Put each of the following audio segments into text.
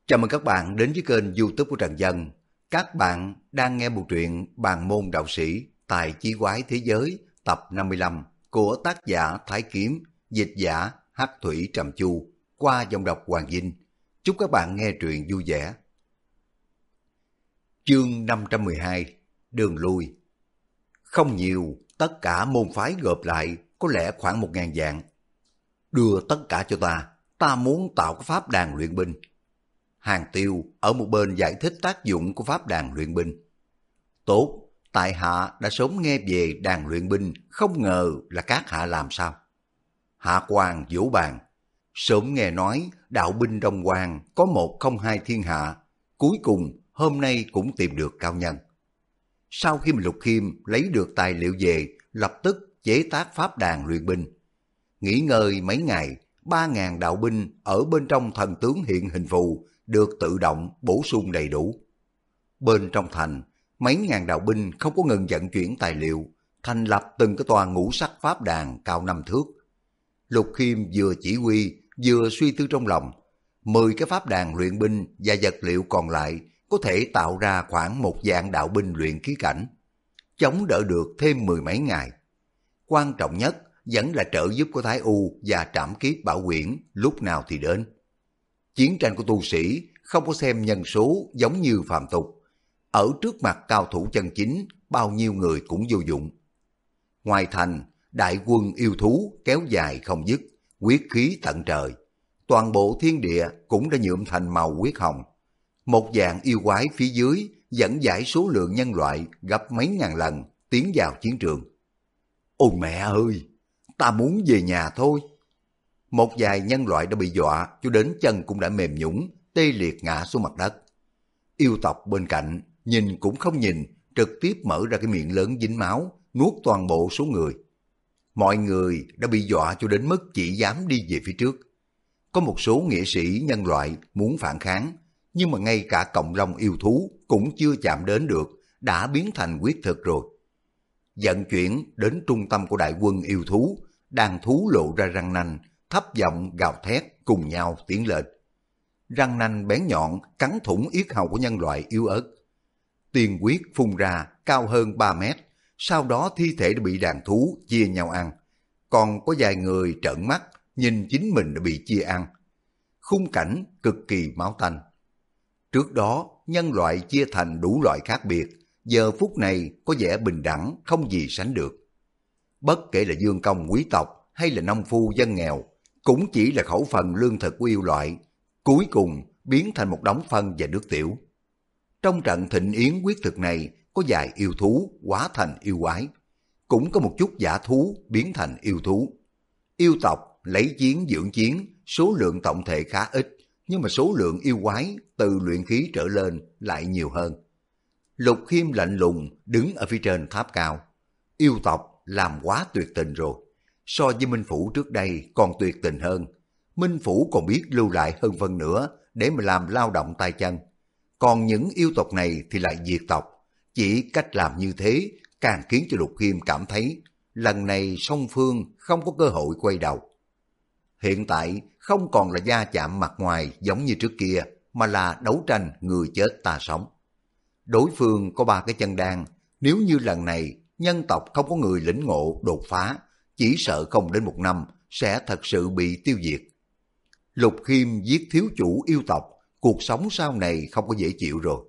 Chào mừng các bạn đến với kênh YouTube của Trần Dân. Các bạn đang nghe bộ truyện Bàn môn đạo sĩ tài chí quái thế giới tập 55 của tác giả Thái Kiếm, dịch giả Hắc Thủy Trầm Chu qua giọng đọc Hoàng Vinh. Chúc các bạn nghe truyện vui vẻ. Chương 512 Đường lui. Không nhiều, tất cả môn phái gộp lại có lẽ khoảng 1.000 vạn. Đưa tất cả cho ta muốn tạo cái pháp đàn luyện binh. Hàng Tiêu ở một bên giải thích tác dụng của pháp đàn luyện binh. Tốt, tại hạ đã sớm nghe về đàn luyện binh, không ngờ là các hạ làm sao. Hạ Quang vỗ bàn, sớm nghe nói đạo binh Đông Hoàng có một không hai thiên hạ, cuối cùng hôm nay cũng tìm được cao nhân. Sau khi Lục Khiêm lấy được tài liệu về, lập tức chế tác pháp đàn luyện binh. Nghỉ ngơi mấy ngày, 3.000 đạo binh ở bên trong thần tướng hiện hình phù được tự động bổ sung đầy đủ. Bên trong thành, mấy ngàn đạo binh không có ngừng vận chuyển tài liệu, thành lập từng cái tòa ngũ sắc pháp đàn cao 5 thước. Lục Khiêm vừa chỉ huy, vừa suy tư trong lòng, 10 cái pháp đàn luyện binh và vật liệu còn lại có thể tạo ra khoảng 1 vạn đạo binh luyện khí cảnh, chống đỡ được thêm 10 mấy ngày. Quan trọng nhất vẫn là trợ giúp của Thái U và Trảm Kiếp Bảo Quyển lúc nào thì đến. Chiến tranh của tu sĩ không có xem nhân số giống như phàm tục. Ở trước mặt cao thủ chân chính, bao nhiêu người cũng vô dụng. Ngoài thành, đại quân yêu thú kéo dài không dứt, huyết khí tận trời. Toàn bộ thiên địa cũng đã nhuộm thành màu huyết hồng. Một dạng yêu quái phía dưới dẫn giải số lượng nhân loại gấp mấy ngàn lần tiến vào chiến trường. Ôi mẹ ơi, ta muốn về nhà thôi. Một vài nhân loại đã bị dọa cho đến chân cũng đã mềm nhũn, tê liệt ngã xuống mặt đất. Yêu tộc bên cạnh nhìn cũng không nhìn, trực tiếp mở ra cái miệng lớn dính máu, nuốt toàn bộ số người. Mọi người đã bị dọa cho đến mức chỉ dám đi về phía trước. Có một số nghĩa sĩ nhân loại muốn phản kháng, nhưng mà ngay cả cộng long yêu thú cũng chưa chạm đến được, đã biến thành huyết thực rồi. Vận chuyển đến trung tâm của đại quân yêu thú, đàn thú lộ ra răng nanh, thấp giọng gào thét cùng nhau tiến lên. Răng nanh bén nhọn cắn thủng yết hầu của nhân loại yếu ớt. Tiền huyết phun ra cao hơn 3 mét, sau đó thi thể đã bị đàn thú chia nhau ăn. Còn có vài người trợn mắt nhìn chính mình đã bị chia ăn. Khung cảnh cực kỳ máu tanh. Trước đó nhân loại chia thành đủ loại khác biệt, giờ phút này có vẻ bình đẳng không gì sánh được. Bất kể là dương công quý tộc hay là nông phu dân nghèo, cũng chỉ là khẩu phần lương thực của yêu loại, cuối cùng biến thành một đống phân và nước tiểu. Trong trận thịnh yến quyết thực này, có vài yêu thú hóa thành yêu quái, cũng có một chút giả thú biến thành yêu thú. Yêu tộc lấy chiến dưỡng chiến, số lượng tổng thể khá ít, nhưng mà số lượng yêu quái từ luyện khí trở lên lại nhiều hơn. Lục Khiêm lạnh lùng đứng ở phía trên tháp cao. Yêu tộc làm quá tuyệt tình rồi. So với Minh Phủ trước đây còn tuyệt tình hơn. Minh Phủ còn biết lưu lại hơn phân nữa để mà làm lao động tay chân. Còn những yêu tộc này thì lại diệt tộc. Chỉ cách làm như thế càng khiến cho Lục Khiêm cảm thấy lần này song phương không có cơ hội quay đầu. Hiện tại không còn là va chạm mặt ngoài giống như trước kia, mà là đấu tranh người chết ta sống. Đối phương có 3 cái chân đan, nếu như lần này nhân tộc không có người lĩnh ngộ đột phá, chỉ sợ không đến 1 năm sẽ thật sự bị tiêu diệt. Lục Khiêm giết thiếu chủ yêu tộc, cuộc sống sau này không có dễ chịu rồi.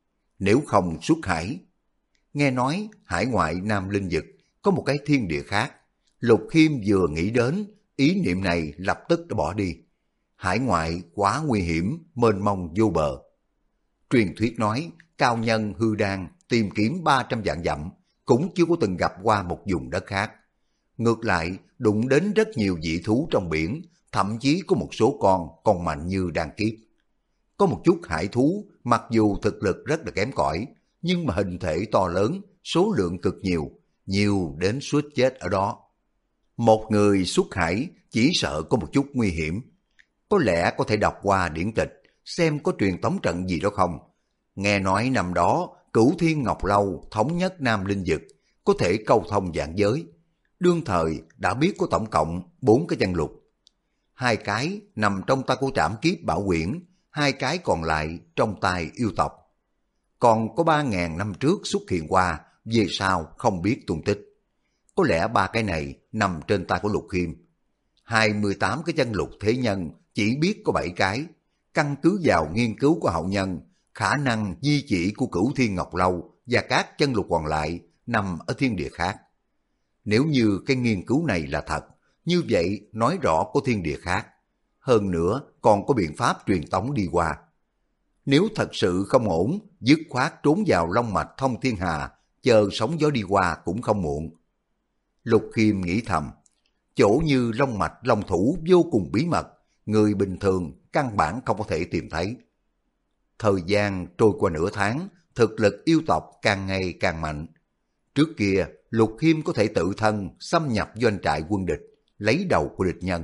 Nếu không xuất hải, nghe nói hải ngoại Nam Linh Dực có một cái thiên địa khác. Lục Khiêm vừa nghĩ đến, ý niệm này lập tức đã bỏ đi. Hải ngoại quá nguy hiểm, mênh mông vô bờ. Truyền thuyết nói, cao nhân hư đan tìm kiếm 300 vạn dặm, cũng chưa có từng gặp qua một vùng đất khác. Ngược lại, đụng đến rất nhiều dị thú trong biển, thậm chí có một số con còn mạnh như đan kiếp. Có một chút hải thú, mặc dù thực lực rất là kém cỏi, nhưng mà hình thể to lớn, số lượng cực nhiều, nhiều đến suýt chết ở đó. Một người xuất hải chỉ sợ có một chút nguy hiểm. Có lẽ có thể đọc qua điển tịch, xem có truyền tống trận gì đó không. Nghe nói năm đó, Cửu Thiên Ngọc Lâu thống nhất Nam Linh Dực, có thể câu thông vạn giới. Đương thời đã biết có tổng cộng 4 cái chân lục. 2 cái nằm trong tay của Trảm Kiếp Bảo Quyển, 2 cái còn lại trong tay yêu tộc. Còn có 3.000 năm trước xuất hiện qua, về sau không biết tung tích. Có lẽ 3 cái này nằm trên tay của Lục Khiêm. 28 cái chân lục thế nhân chỉ biết có 7 cái. Căn cứ vào nghiên cứu của hậu nhân, khả năng di chỉ của Cửu Thiên Ngọc Lâu và các chân lục còn lại nằm ở thiên địa khác. Nếu như cái nghiên cứu này là thật, như vậy nói rõ có thiên địa khác. Hơn nữa còn có biện pháp truyền tống đi qua. Nếu thật sự không ổn, dứt khoát trốn vào long mạch thông thiên hà, chờ sóng gió đi qua cũng không muộn. Lục Khiêm nghĩ thầm, chỗ như long mạch long thủ vô cùng bí mật, người bình thường căn bản không có thể tìm thấy. Thời gian trôi qua nửa tháng, thực lực yêu tộc càng ngày càng mạnh. Trước kia, Lục Khiêm có thể tự thân xâm nhập doanh trại quân địch, lấy đầu của địch nhân.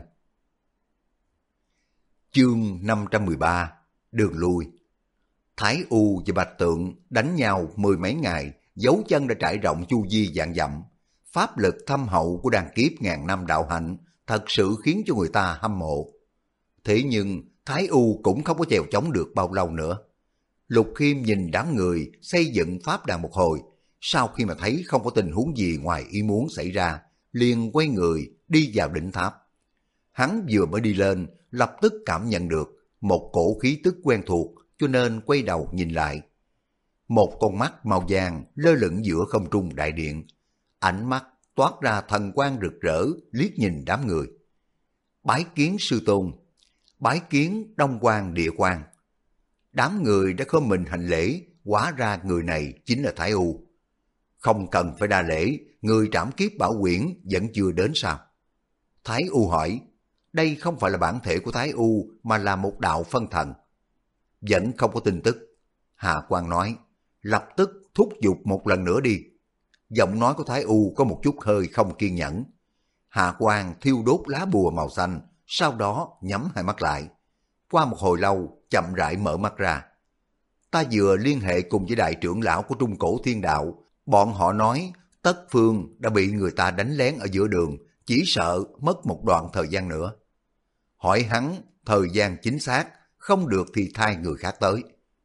Chương 513: Đường lui. Thái U và Bạch Tượng đánh nhau 10 mấy ngày, dấu chân đã trải rộng chu vi vạn dặm. Pháp lực thâm hậu của đàn kiếp ngàn năm đạo hạnh thật sự khiến cho người ta hâm mộ. Thế nhưng Thái U cũng không có chèo chống được bao lâu nữa. Lục Khiêm nhìn đám người xây dựng pháp đàn một hồi, sau khi mà thấy không có tình huống gì ngoài ý muốn xảy ra, liền quay người đi vào đỉnh tháp. Hắn vừa mới đi lên, lập tức cảm nhận được một cổ khí tức quen thuộc, cho nên quay đầu nhìn lại. Một con mắt màu vàng lơ lửng giữa không trung đại điện, ánh mắt toát ra thần quang rực rỡ, liếc nhìn đám người. Bái kiến sư tôn, bái kiến Đông Quang Địa Quang. Đám người đã khom mình hành lễ, hóa ra người này chính là Thái U. Không cần phải đa lễ, người trảm kiếp bảo quyển vẫn chưa đến sao? Thái U hỏi, đây không phải là bản thể của Thái U mà là một đạo phân thần. Vẫn không có tin tức. Hạ Quang nói, lập tức thúc giục một lần nữa đi. Giọng nói của Thái U có một chút hơi không kiên nhẫn. Hạ Quang thiêu đốt lá bùa màu xanh, sau đó nhắm hai mắt lại. Qua một hồi lâu, chậm rãi mở mắt ra. Ta vừa liên hệ cùng với đại trưởng lão của Trung Cổ Thiên Đạo, bọn họ nói Tất Phương đã bị người ta đánh lén ở giữa đường, chỉ sợ mất một đoạn thời gian nữa. Hỏi hắn thời gian chính xác, không được thì thay người khác tới.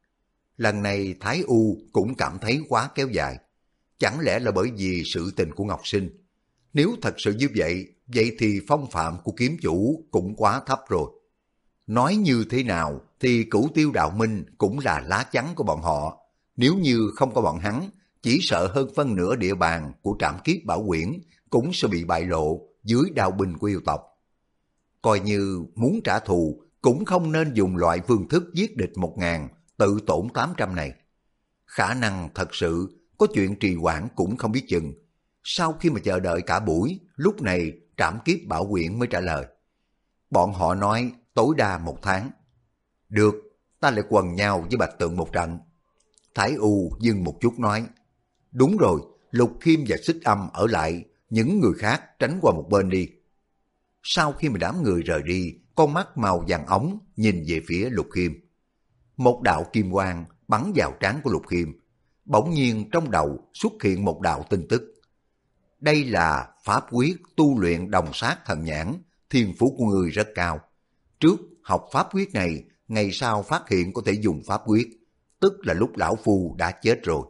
Lần này Thái U cũng cảm thấy quá kéo dài. Chẳng lẽ là bởi vì sự tình của Ngọc Sinh? Nếu thật sự như vậy, vậy thì phong phạm của kiếm chủ cũng quá thấp rồi. Nói như thế nào thì Cửu Tiêu Đạo Minh cũng là lá chắn của bọn họ. Nếu như không có bọn hắn, chỉ sợ hơn phân nửa địa bàn của Trảm Kiếp Bảo Quyển cũng sẽ bị bại lộ dưới đao binh của yêu tộc. Coi như muốn trả thù, cũng không nên dùng loại phương thức giết địch 1.000, tự tổn 800 này. Khả năng thật sự có chuyện trì hoãn cũng không biết chừng. Sau khi mà chờ đợi cả buổi, lúc này Trảm Kiếp Bảo Quyển mới trả lời. Bọn họ nói tối đa 1 tháng. Được, ta lại quần nhau với Bạch Tượng một trận. Thái U dừng một chút nói. Đúng rồi, Lục Khiêm và Xích Âm ở lại, những người khác tránh qua một bên đi. Sau khi mà đám người rời đi, con mắt màu vàng ống nhìn về phía Lục Khiêm. Một đạo kim quang bắn vào trán của Lục Khiêm. Bỗng nhiên trong đầu xuất hiện một đạo tin tức. Đây là pháp quyết tu luyện đồng sát thần nhãn, thiên phú của người rất cao. Trước học pháp quyết này, ngày sau phát hiện có thể dùng pháp quyết, tức là lúc lão phu đã chết rồi.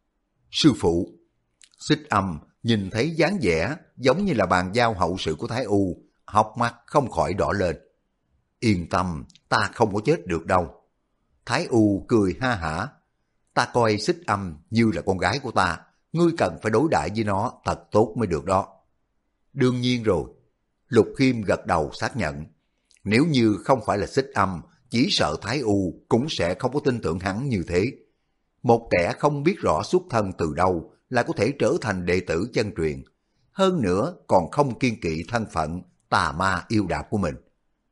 Sư phụ, Xích Âm nhìn thấy dáng vẻ giống như là bàn giao hậu sự của Thái U, học mắt không khỏi đỏ lên. Yên tâm, ta không có chết được đâu. Thái U cười ha hả. Ta coi Xích Âm như là con gái của ta, ngươi cần phải đối đãi với nó thật tốt mới được đó. Đương nhiên rồi. Lục Khiêm gật đầu xác nhận. Nếu như không phải là Xích Âm, chỉ sợ Thái U cũng sẽ không có tin tưởng hắn như thế. Một kẻ không biết rõ xuất thân từ đâu lại có thể trở thành đệ tử chân truyền. Hơn nữa còn không kiên kỵ thân phận tà ma yêu đạo của mình.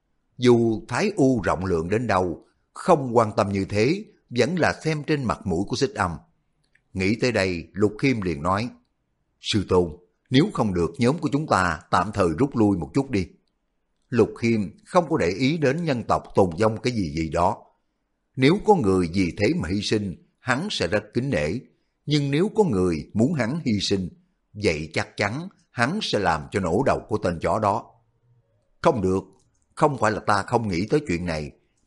Dù Thái U rộng lượng đến đâu, không quan tâm như thế, vẫn là xem trên mặt mũi của Xích Âm. Nghĩ tới đây, Lục Khiêm liền nói, Sư Tôn, nếu không được nhóm của chúng ta tạm thời rút lui một chút đi. Lục Khiêm không có để ý đến nhân tộc tồn vong cái gì gì đó. Nếu có người vì thế mà hy sinh, hắn sẽ rất kính nể. Nhưng nếu có người muốn hắn hy sinh, vậy chắc chắn hắn sẽ làm cho nổ đầu của tên chó đó. Không được, không phải là ta không nghĩ tới chuyện này,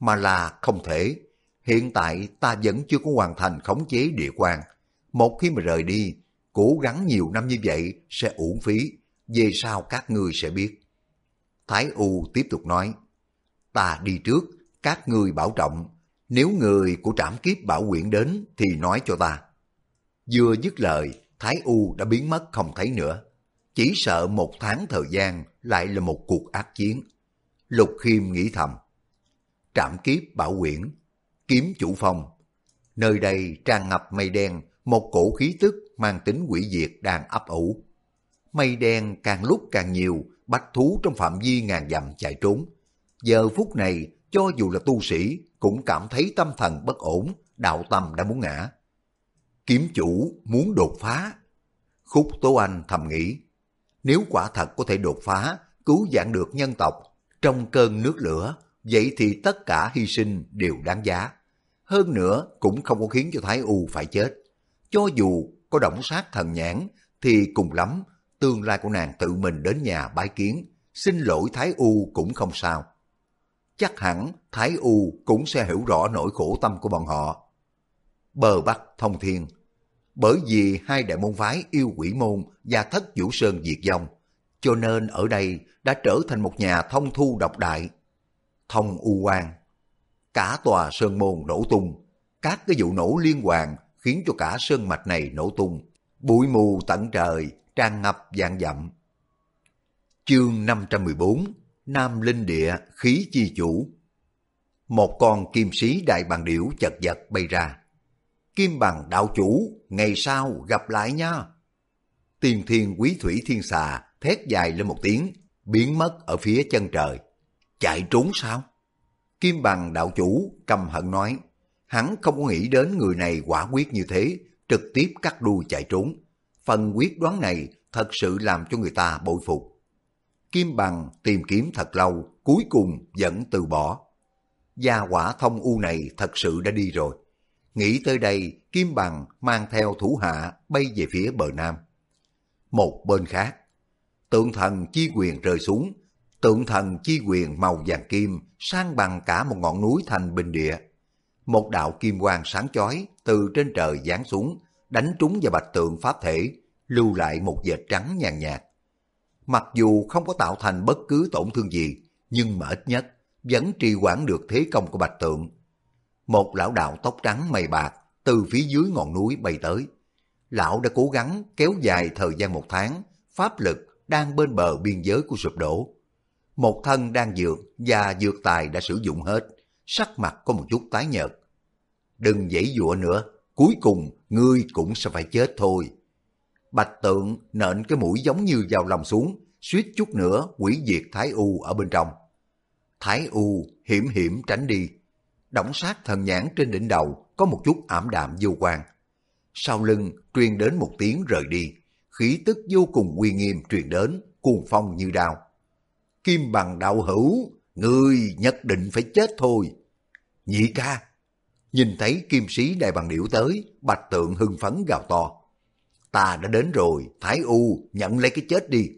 mà là không thể. Hiện tại ta vẫn chưa có hoàn thành khống chế địa quan. Một khi mà rời đi, cố gắng nhiều năm như vậy sẽ uổng phí. Về sau các ngươi sẽ biết. Thái U tiếp tục nói, ta đi trước, các ngươi bảo trọng. Nếu người của trảm kiếp bảo quyển đến thì nói cho ta. Vừa dứt lời, Thái U đã biến mất không thấy nữa. Chỉ sợ 1 tháng thời gian lại là một cuộc ác chiến. Lục Khiêm nghĩ thầm. Trảm kiếp bảo quyển, kiếm chủ phong. Nơi đây tràn ngập mây đen, một cổ khí tức mang tính hủy diệt đang ấp ủ. Mây đen càng lúc càng nhiều, bách thú trong phạm vi ngàn dặm chạy trốn. Giờ phút này, cho dù là tu sĩ, cũng cảm thấy tâm thần bất ổn, đạo tâm đã muốn ngã. Kiếm chủ muốn đột phá. Khúc Tố Anh thầm nghĩ, nếu quả thật có thể đột phá, cứu vãn được nhân tộc trong cơn nước lửa, vậy thì tất cả hy sinh đều đáng giá. Hơn nữa cũng không có khiến cho Thái U phải chết. Cho dù có động sát thần nhãn, thì cùng lắm, tương lai của nàng tự mình đến nhà bái kiến, xin lỗi Thái U cũng không sao. Chắc hẳn Thái U cũng sẽ hiểu rõ nỗi khổ tâm của bọn họ. Bờ Bắc thông thiên. Bởi vì hai đại môn phái Yêu Quỷ Môn và Thất Vũ Sơn diệt vong, cho nên ở đây đã trở thành một nhà thông thu độc đại. Thông U Quan. Cả tòa sơn môn nổ tung. Các cái vụ nổ liên hoàn khiến cho cả sơn mạch này nổ tung. Bụi mù tận trời, tràn ngập vạn dặm. Chương 514. Nam Linh Địa khí chi chủ. Một con kim sĩ đại bàng điểu chật vật bay ra. Kim bằng đạo chủ, ngày sau gặp lại nha. Tiên thiên quý thủy thiên xà thét dài lên một tiếng, biến mất ở phía chân trời. Chạy trốn sao? Kim bằng đạo chủ căm hận nói, hắn không có nghĩ đến người này quả quyết như thế, trực tiếp cắt đuôi chạy trốn. Phần quyết đoán này thật sự làm cho người ta bội phục. Kim bằng tìm kiếm thật lâu, cuối cùng vẫn từ bỏ. Gia hỏa Thông U này thật sự đã đi rồi. Nghĩ tới đây, Kim bằng mang theo thủ hạ bay về phía bờ nam. Một bên khác, tượng thần chi quyền rơi xuống. Tượng thần chi quyền màu vàng kim san bằng cả một ngọn núi thành bình địa. Một đạo kim quang sáng chói từ trên trời giáng xuống, đánh trúng vào bạch tượng pháp thể, lưu lại một vệt trắng nhàn nhạt. Mặc dù không có tạo thành bất cứ tổn thương gì, nhưng mà ít nhất vẫn trì hoãn được thế công của bạch tượng. Một lão đạo tóc trắng mày bạc từ phía dưới ngọn núi bay tới. Lão đã cố gắng kéo dài thời gian 1 tháng, pháp lực đang bên bờ biên giới của sụp đổ. Một thân đang dược và dược tài đã sử dụng hết, sắc mặt có một chút tái nhợt. Đừng giãy giụa nữa, cuối cùng ngươi cũng sẽ phải chết thôi. Bạch tượng nện cái mũi giống như dao lòng xuống, suýt chút nữa hủy diệt Thái U ở bên trong. Thái U hiểm hiểm tránh đi. Đổng sát thần nhãn trên đỉnh đầu có một chút ảm đạm vô quang. Sau lưng truyền đến một tiếng rời đi, khí tức vô cùng uy nghiêm truyền đến, cuồng phong như đao. Kim bằng đạo hữu, ngươi nhất định phải chết thôi. Nhị ca. Nhìn thấy kim sĩ đại bằng điểu tới, bạch tượng hưng phấn gào to. Ta đã đến rồi, Thái U, nhận lấy cái chết đi.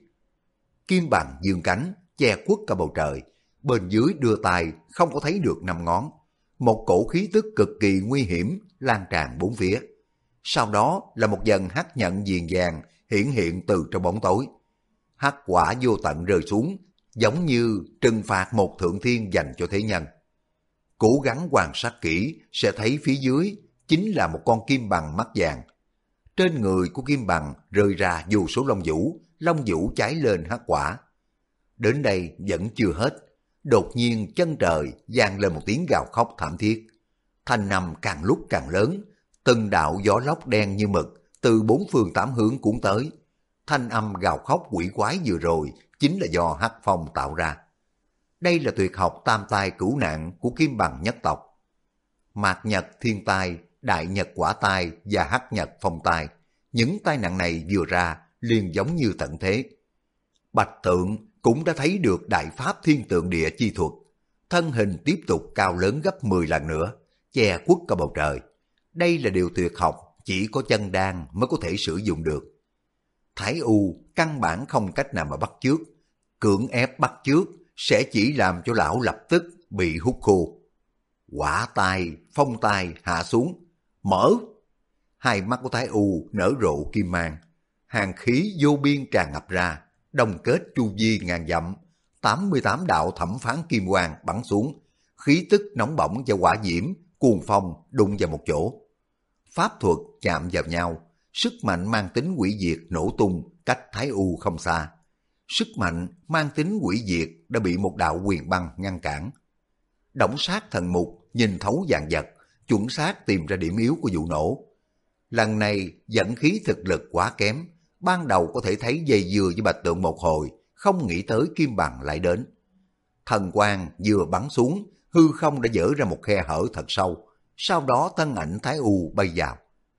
Kim bằng dương cánh, che khuất cả bầu trời. Bên dưới đưa tay, không có thấy được 5 ngón. Một cổ khí tức cực kỳ nguy hiểm lan tràn bốn phía. Sau đó là một dần hắc nhận viền vàng hiển hiện từ trong bóng tối. Hắc quả vô tận rơi xuống, giống như trừng phạt một thượng thiên dành cho thế nhân. Cố gắng quan sát kỹ sẽ thấy phía dưới chính là một con kim bằng mắt vàng. Trên người của kim bằng rơi ra vô số lông vũ cháy lên hắc quả. Đến đây vẫn chưa hết. Đột nhiên chân trời vang lên một tiếng gào khóc thảm thiết. Thanh âm càng lúc càng lớn, từng đạo gió lốc đen như mực từ 4 phương 8 hướng cuốn tới. Thanh âm gào khóc quỷ quái vừa rồi chính là do hắc phong tạo ra. Đây là tuyệt học tam tai cửu nạn của kim bằng nhất tộc. Mạt nhật thiên tai, đại nhật quả tai và hắc nhật phong tai. Những tai nạn này vừa ra liền giống như tận thế. Bạch tượng cũng đã thấy được đại pháp thiên tượng địa chi thuật. Thân hình tiếp tục cao lớn gấp 10 lần nữa, che khuất cả bầu trời. Đây là điều tuyệt học chỉ có chân đan mới có thể sử dụng được. Thái U căn bản không cách nào mà bắt chước. Cưỡng ép bắt chước sẽ chỉ làm cho lão lập tức bị hút khô. Hỏa tai, phong tai hạ xuống, mở. Hai mắt của Thái U nở rộ kim mang, hàng khí vô biên tràn ngập ra, đồng kết chu vi ngàn dặm, 88 đạo thẩm phán kim quang bắn xuống, khí tức nóng bỏng và hỏa diễm, cuồng phong đụng vào một chỗ. Pháp thuật chạm vào nhau, sức mạnh mang tính hủy diệt nổ tung cách Thái U không xa. Sức mạnh mang tính hủy diệt đã bị một đạo huyền băng ngăn cản. Đổng sát thần mục nhìn thấu vạn vật, chuẩn xác tìm ra điểm yếu của vụ nổ. Lần này dẫn khí thực lực quá kém, ban đầu có thể thấy dây dưa với Bạch Tượng một hồi, không nghĩ tới kim bằng lại đến. Thần quang vừa bắn xuống, hư không đã dở ra một khe hở thật sâu, sau đó thân ảnh Thái U bay vào.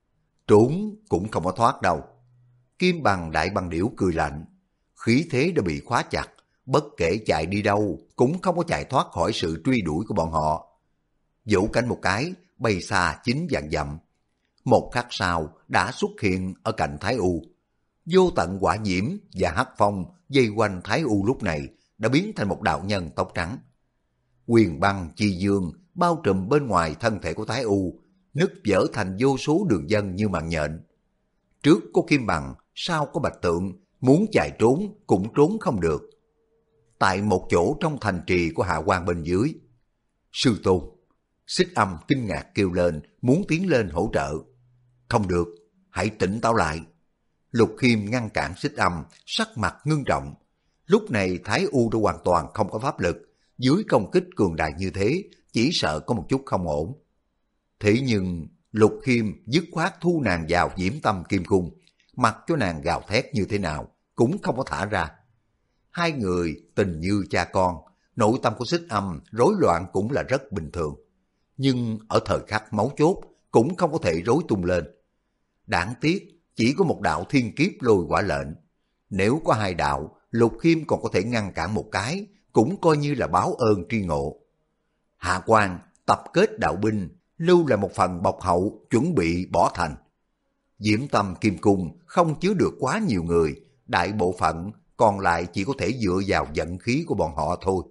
Trốn cũng không có thoát đâu. Kim bằng đại băng điểu cười lạnh, khí thế đã bị khóa chặt, bất kể chạy đi đâu cũng không có chạy thoát khỏi sự truy đuổi của bọn họ. Vỗ cánh một cái, bay xa 9 vạn dặm. Một khắc sau đã xuất hiện ở cạnh Thái U. Vô tận hỏa diễm và hắc phong dây quanh Thái U lúc này đã biến thành một đạo nhân tóc trắng. Huyền băng chi dương bao trùm bên ngoài thân thể của Thái U, nứt vỡ thành vô số đường vân như mạng nhện. Trước có kim bằng, sau có bạch tượng, muốn chạy trốn cũng trốn không được. Tại một chỗ trong thành trì của Hạ Quan bên dưới, sư tôn, Xích Âm kinh ngạc kêu lên, muốn tiến lên hỗ trợ. Không được, hãy tỉnh táo lại. Lục Khiêm ngăn cản Xích Âm, sắc mặt ngưng trọng. Lúc này Thái U đã hoàn toàn không có pháp lực, dưới công kích cường đại như thế, chỉ sợ có một chút không ổn. Thế nhưng Lục Khiêm dứt khoát thu nàng vào Diễm Tâm Kim Cung, mặc cho nàng gào thét như thế nào cũng không có thả ra. Hai người tình như cha con, nội tâm của Xích Âm rối loạn cũng là rất bình thường. Nhưng ở thời khắc máu chốt cũng không có thể rối tung lên. Đáng tiếc chỉ có một đạo thiên kiếp lôi quả lệnh. Nếu có hai đạo, Lục Khiêm còn có thể ngăn cản một cái, cũng coi như là báo ơn tri ngộ. Hạ Quan tập kết đạo binh, lưu lại một phần bọc hậu chuẩn bị bỏ thành. Diễm Tâm Kim Cung không chứa được quá nhiều người, đại bộ phận còn lại chỉ có thể dựa vào vận khí của bọn họ thôi.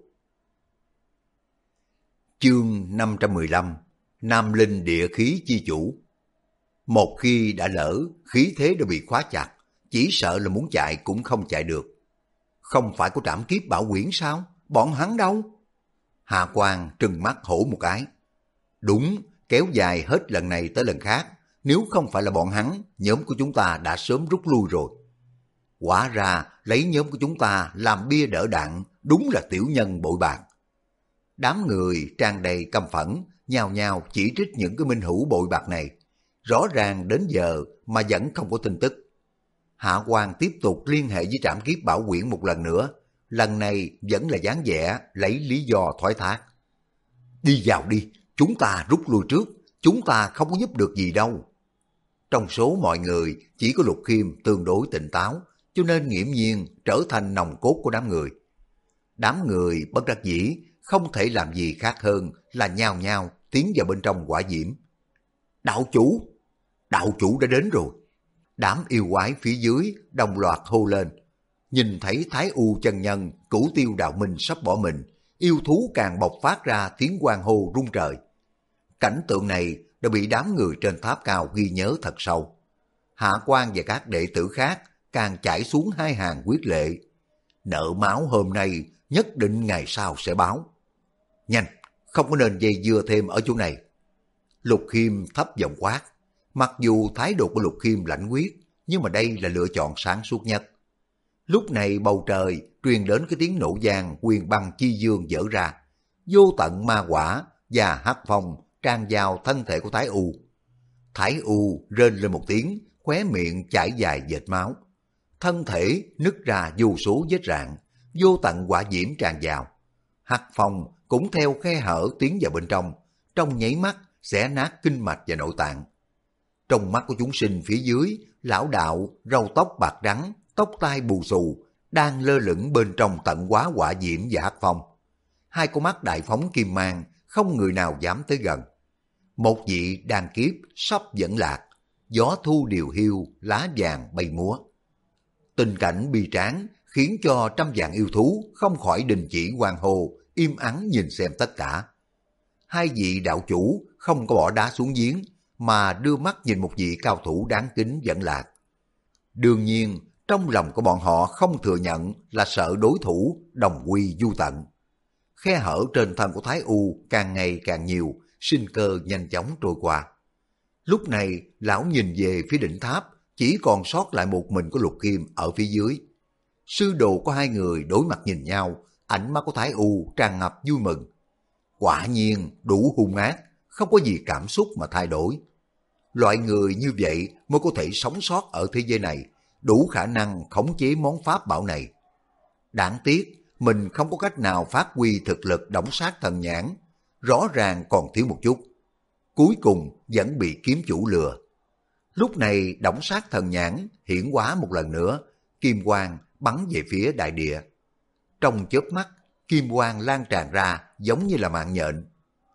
Chương 515 Nam Linh Địa Khí Chi Chủ. Một khi đã lỡ, khí thế đã bị khóa chặt, chỉ sợ là muốn chạy cũng không chạy được. Không phải có trảm kiếp bảo quyển sao? Bọn hắn đâu? Hạ Quan trừng mắt hổ một cái. Đúng, kéo dài hết lần này tới lần khác, nếu không phải là bọn hắn, nhóm của chúng ta đã sớm rút lui rồi. Quả ra lấy nhóm của chúng ta làm bia đỡ đạn, đúng là tiểu nhân bội bạc. Đám người tràn đầy căm phẫn, nhao nhao chỉ trích những cái minh hữu bội bạc này. Rõ ràng đến giờ mà vẫn không có tin tức. Hạ Quan tiếp tục liên hệ với trảm kiếp bảo quyển một lần nữa, lần này vẫn là dáng vẻ lấy lý do thoái thác. Đi vào đi, chúng ta rút lui trước, chúng ta không có giúp được gì đâu. Trong số mọi người chỉ có Lục Khiêm tương đối tỉnh táo, cho nên nghiễm nhiên trở thành nòng cốt của đám người. Đám người bất đắc dĩ, không thể làm gì khác hơn là nhao nhao tiến vào bên trong hỏa diễm. Đạo chủ đã đến rồi. Đám yêu quái phía dưới đồng loạt hô lên. Nhìn thấy Thái U chân nhân, Cửu Tiêu đạo minh sắp bỏ mình, yêu thú càng bộc phát ra tiếng hoan hô rung trời. Cảnh tượng này đã bị đám người trên tháp cao ghi nhớ thật sâu. Hạ Quan và các đệ tử khác càng chảy xuống hai hàng quyết lệ. Nợ máu hôm nay nhất định ngày sau sẽ báo. Nhanh, không có nên dây dưa thêm ở chỗ này. Lục Khiêm thấp giọng quát. Mặc dù thái độ của Lục Khiêm lãnh quyết, nhưng mà đây là lựa chọn sáng suốt nhất. Lúc này bầu trời truyền đến cái tiếng nổ vang, huyền băng chi dương dở ra. Vô tận ma quả và hắc phong tràn vào thân thể của Thái U. Thái U rên lên một tiếng, khóe miệng chảy dài vệt máu. Thân thể nứt ra vô số vết rạn, vô tận hỏa diễm tràn vào. Hắc phong cũng theo khe hở tiến vào bên trong nháy mắt xé nát kinh mạch và nội tạng. Trong mắt của chúng sinh phía dưới, lão đạo râu tóc bạc trắng, tóc tai bù xù, đang lơ lửng bên trong tận hóa hỏa diễm và hắc phong. Hai con mắt đại phóng kim mang, không người nào dám tới gần. Một vị đàn kiếp sắp dẫn lạc, gió thu điều hiu, lá vàng bay múa. Tình cảnh bi tráng khiến cho trăm vạn yêu thú không khỏi đình chỉ hoan hô, im ắng nhìn xem tất cả. hai vị đạo chủ không có bỏ đá xuống giếng, mà đưa mắt nhìn một vị cao thủ đáng kính dẫn lạc. Đương nhiên, trong lòng của bọn họ không thừa nhận là sợ đối thủ đồng quy vu tận. Khe hở trên thân của Thái U càng ngày càng nhiều, sinh cơ nhanh chóng trôi qua. Lúc này, lão nhìn về phía đỉnh tháp, chỉ còn sót lại một mình của Lục Khiêm ở phía dưới. Sư đồ của hai người đối mặt nhìn nhau, ánh mắt của Thái U tràn ngập vui mừng. Quả nhiên đủ hung ác, không có gì cảm xúc mà thay đổi. Loại người như vậy mới có thể sống sót ở thế giới này, đủ khả năng khống chế món pháp bảo này. Đáng tiếc, mình không có cách nào phát huy thực lực đổng sát thần nhãn, rõ ràng còn thiếu một chút. Cuối cùng vẫn bị kiếm chủ lừa. Lúc này đổng sát thần nhãn hiển hóa một lần nữa, kim quang bắn về phía đại địa. Trong chớp mắt, kim quang lan tràn ra giống như là mạng nhện.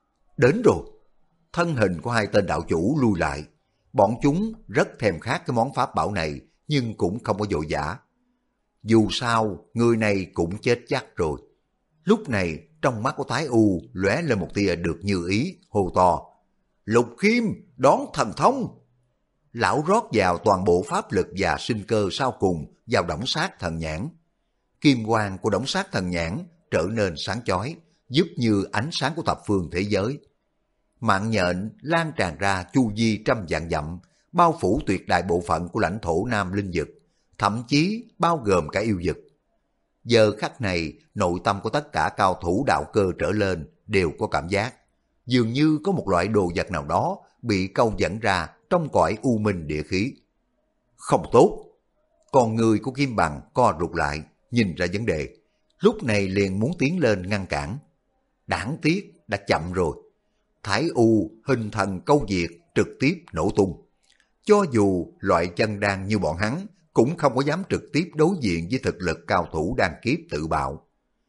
Đến rồi! Thân hình của hai tên đạo chủ lui lại. Bọn chúng rất thèm khát cái món pháp bảo này, nhưng cũng không có vội vã. Dù sao, người này cũng chết chắc rồi. Lúc này, trong mắt của Thái U lóe lên một tia được như ý, hô to. Lục Khiêm, đón thần thông! Lão rót vào toàn bộ pháp lực và sinh cơ sau cùng vào đổng sát thần nhãn. Kim quang của đổng sát thần nhãn trở nên sáng chói, giúp như ánh sáng của thập phương thế giới. Mạng nhện lan tràn ra chu vi trăm vạn dặm, bao phủ tuyệt đại bộ phận của lãnh thổ Nam Linh Vực, thậm chí bao gồm cả yêu vực. Giờ khắc này, nội tâm của tất cả cao thủ đạo cơ trở lên đều có cảm giác, dường như có một loại đồ vật nào đó bị câu dẫn ra trong cõi u minh địa khí. Không tốt! Con người của Kim Bằng co rụt lại, nhìn ra vấn đề, lúc này liền muốn tiến lên ngăn cản. Đáng tiếc đã chậm rồi. Thái U hình thần câu diệt trực tiếp nổ tung. Cho dù loại chân đan như bọn hắn cũng không có dám trực tiếp đối diện với thực lực cao thủ đan kiếp tự bạo.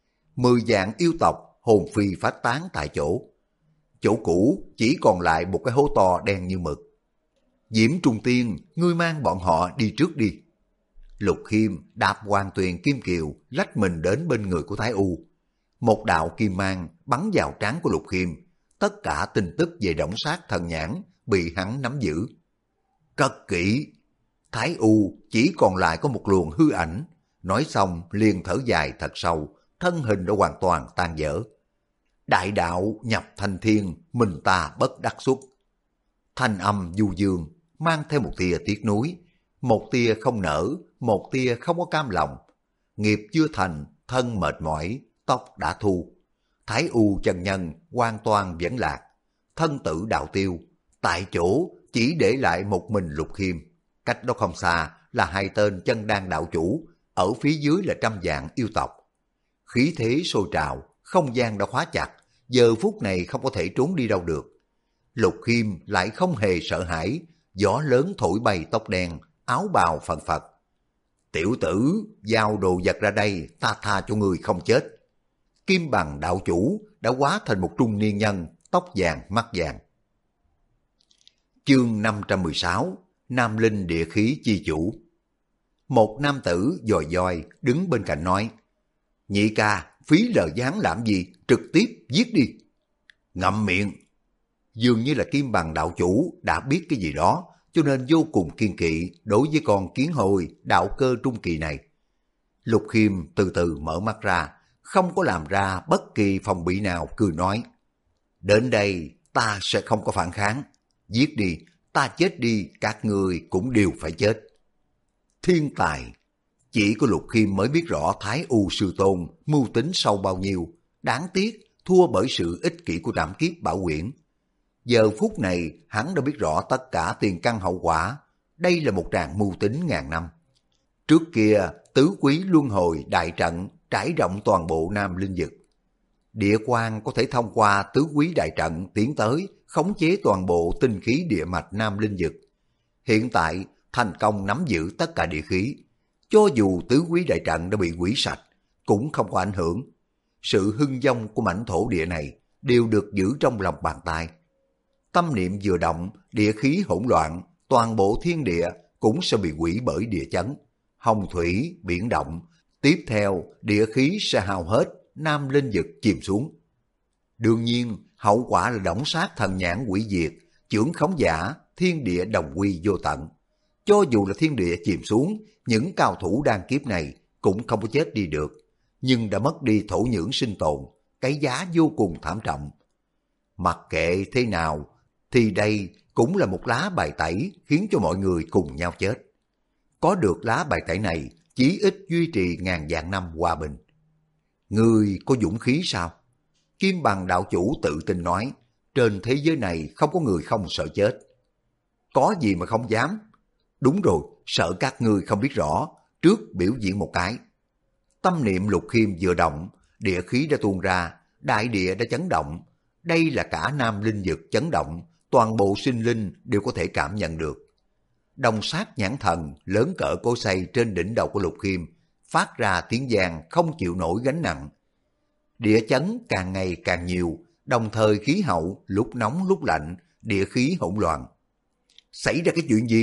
10 vạn yêu tộc hồn phi phách tán tại chỗ. Chỗ cũ chỉ còn lại một cái hố to đen như mực. Diễm Trung Tiên, ngươi mang bọn họ đi trước đi. Lục Khiêm đạp Hoàng Tuyền Kim Kiều lách mình đến bên người của Thái U. Một đạo kim mang bắn vào trán của Lục Khiêm. Tất cả tin tức về đổng sát thần nhãn bị hắn nắm giữ. Cất kỹ! Thái U chỉ còn lại có một luồng hư ảnh. Nói xong liền thở dài thật sâu, thân hình đã hoàn toàn tan vỡ. Đại đạo nhập thành thiên, mình ta bất đắc xuất. Thanh âm du dương, mang theo một tia tiếc nuối, một tia không nở, một tia không có cam lòng. Nghiệp chưa thành, thân mệt mỏi, tóc đã thu. Thái U chân nhân hoàn toàn vẫn lạc, thân tử đạo tiêu, tại chỗ chỉ để lại một mình Lục Khiêm. Cách đó không xa là hai tên chân đan đạo chủ, ở phía dưới là trăm vạn yêu tộc. Khí thế sôi trào, không gian đã khóa chặt, giờ phút này không có thể trốn đi đâu được. Lục Khiêm lại không hề sợ hãi, gió lớn thổi bay tóc đen, áo bào phần phật. Tiểu tử, giao đồ vật ra đây, ta tha cho người không chết. Kim Bằng đạo chủ đã hóa thành một trung niên nhân, tóc vàng mắt vàng. Chương 516, Nam Linh địa khí chi chủ. Một nam tử dòi dòi đứng bên cạnh nói, nhị ca, phí lời gián làm gì, trực tiếp giết đi. Ngậm miệng. Dường như là Kim Bằng đạo chủ đã biết cái gì đó, cho nên vô cùng kiên kỵ đối với con kiến hồi đạo cơ trung kỳ này. Lục Khiêm từ từ mở mắt ra, không có làm ra bất kỳ phòng bị nào, cười nói, đến đây ta sẽ không có phản kháng, giết đi, ta chết đi, các người cũng đều phải chết. Thiên tài! Chỉ có Lục Khiêm mới biết rõ Thái U sư tôn mưu tính sâu bao nhiêu, đáng tiếc thua bởi sự ích kỷ của Trảm Kiếp Bảo Quyển. Giờ phút này hắn đã biết rõ tất cả tiền căn hậu quả, đây là một tràng mưu tính ngàn năm. Trước kia tứ quý luân hồi đại trận trải rộng toàn bộ Nam Linh Vực. Địa quan có thể thông qua tứ quý đại trận tiến tới khống chế toàn bộ tinh khí địa mạch Nam Linh Vực. Hiện tại thành công nắm giữ tất cả địa khí, cho dù tứ quý đại trận đã bị hủy sạch cũng không có ảnh hưởng. Sự hưng vong của mảnh thổ địa này đều được giữ trong lòng bàn tay. Tâm niệm vừa động, địa khí hỗn loạn, toàn bộ thiên địa cũng sẽ bị hủy bởi địa chấn, hồng thủy, biển động. Tiếp theo, địa khí sẽ hao hết, Nam Linh Vực chìm xuống. Đương nhiên, hậu quả là đổng sát thần nhãn hủy diệt, chưởng khống giả, thiên địa đồng quy vô tận. Cho dù là thiên địa chìm xuống, những cao thủ đan kiếp này cũng không có chết đi được, nhưng đã mất đi thổ nhưỡng sinh tồn, cái giá vô cùng thảm trọng. Mặc kệ thế nào, thì đây cũng là một lá bài tẩy khiến cho mọi người cùng nhau chết. Có được lá bài tẩy này, chí ít duy trì ngàn vạn năm hòa bình. Ngươi có dũng khí sao? Kim Bằng đạo chủ tự tin nói, trên thế giới này không có người không sợ chết. Có gì mà không dám? Đúng rồi, sợ các ngươi không biết rõ, trước biểu diễn một cái. Tâm niệm Lục Khiêm vừa động, địa khí đã tuôn ra, đại địa đã chấn động. Đây là cả Nam Linh Vực chấn động, toàn bộ sinh linh đều có thể cảm nhận được. Đồng sát nhãn thần lớn cỡ cối xay trên đỉnh đầu của Lục Khiêm, phát ra tiếng vang không chịu nổi gánh nặng. Địa chấn càng ngày càng nhiều, đồng thời khí hậu lúc nóng lúc lạnh, địa khí hỗn loạn. Xảy ra cái chuyện gì?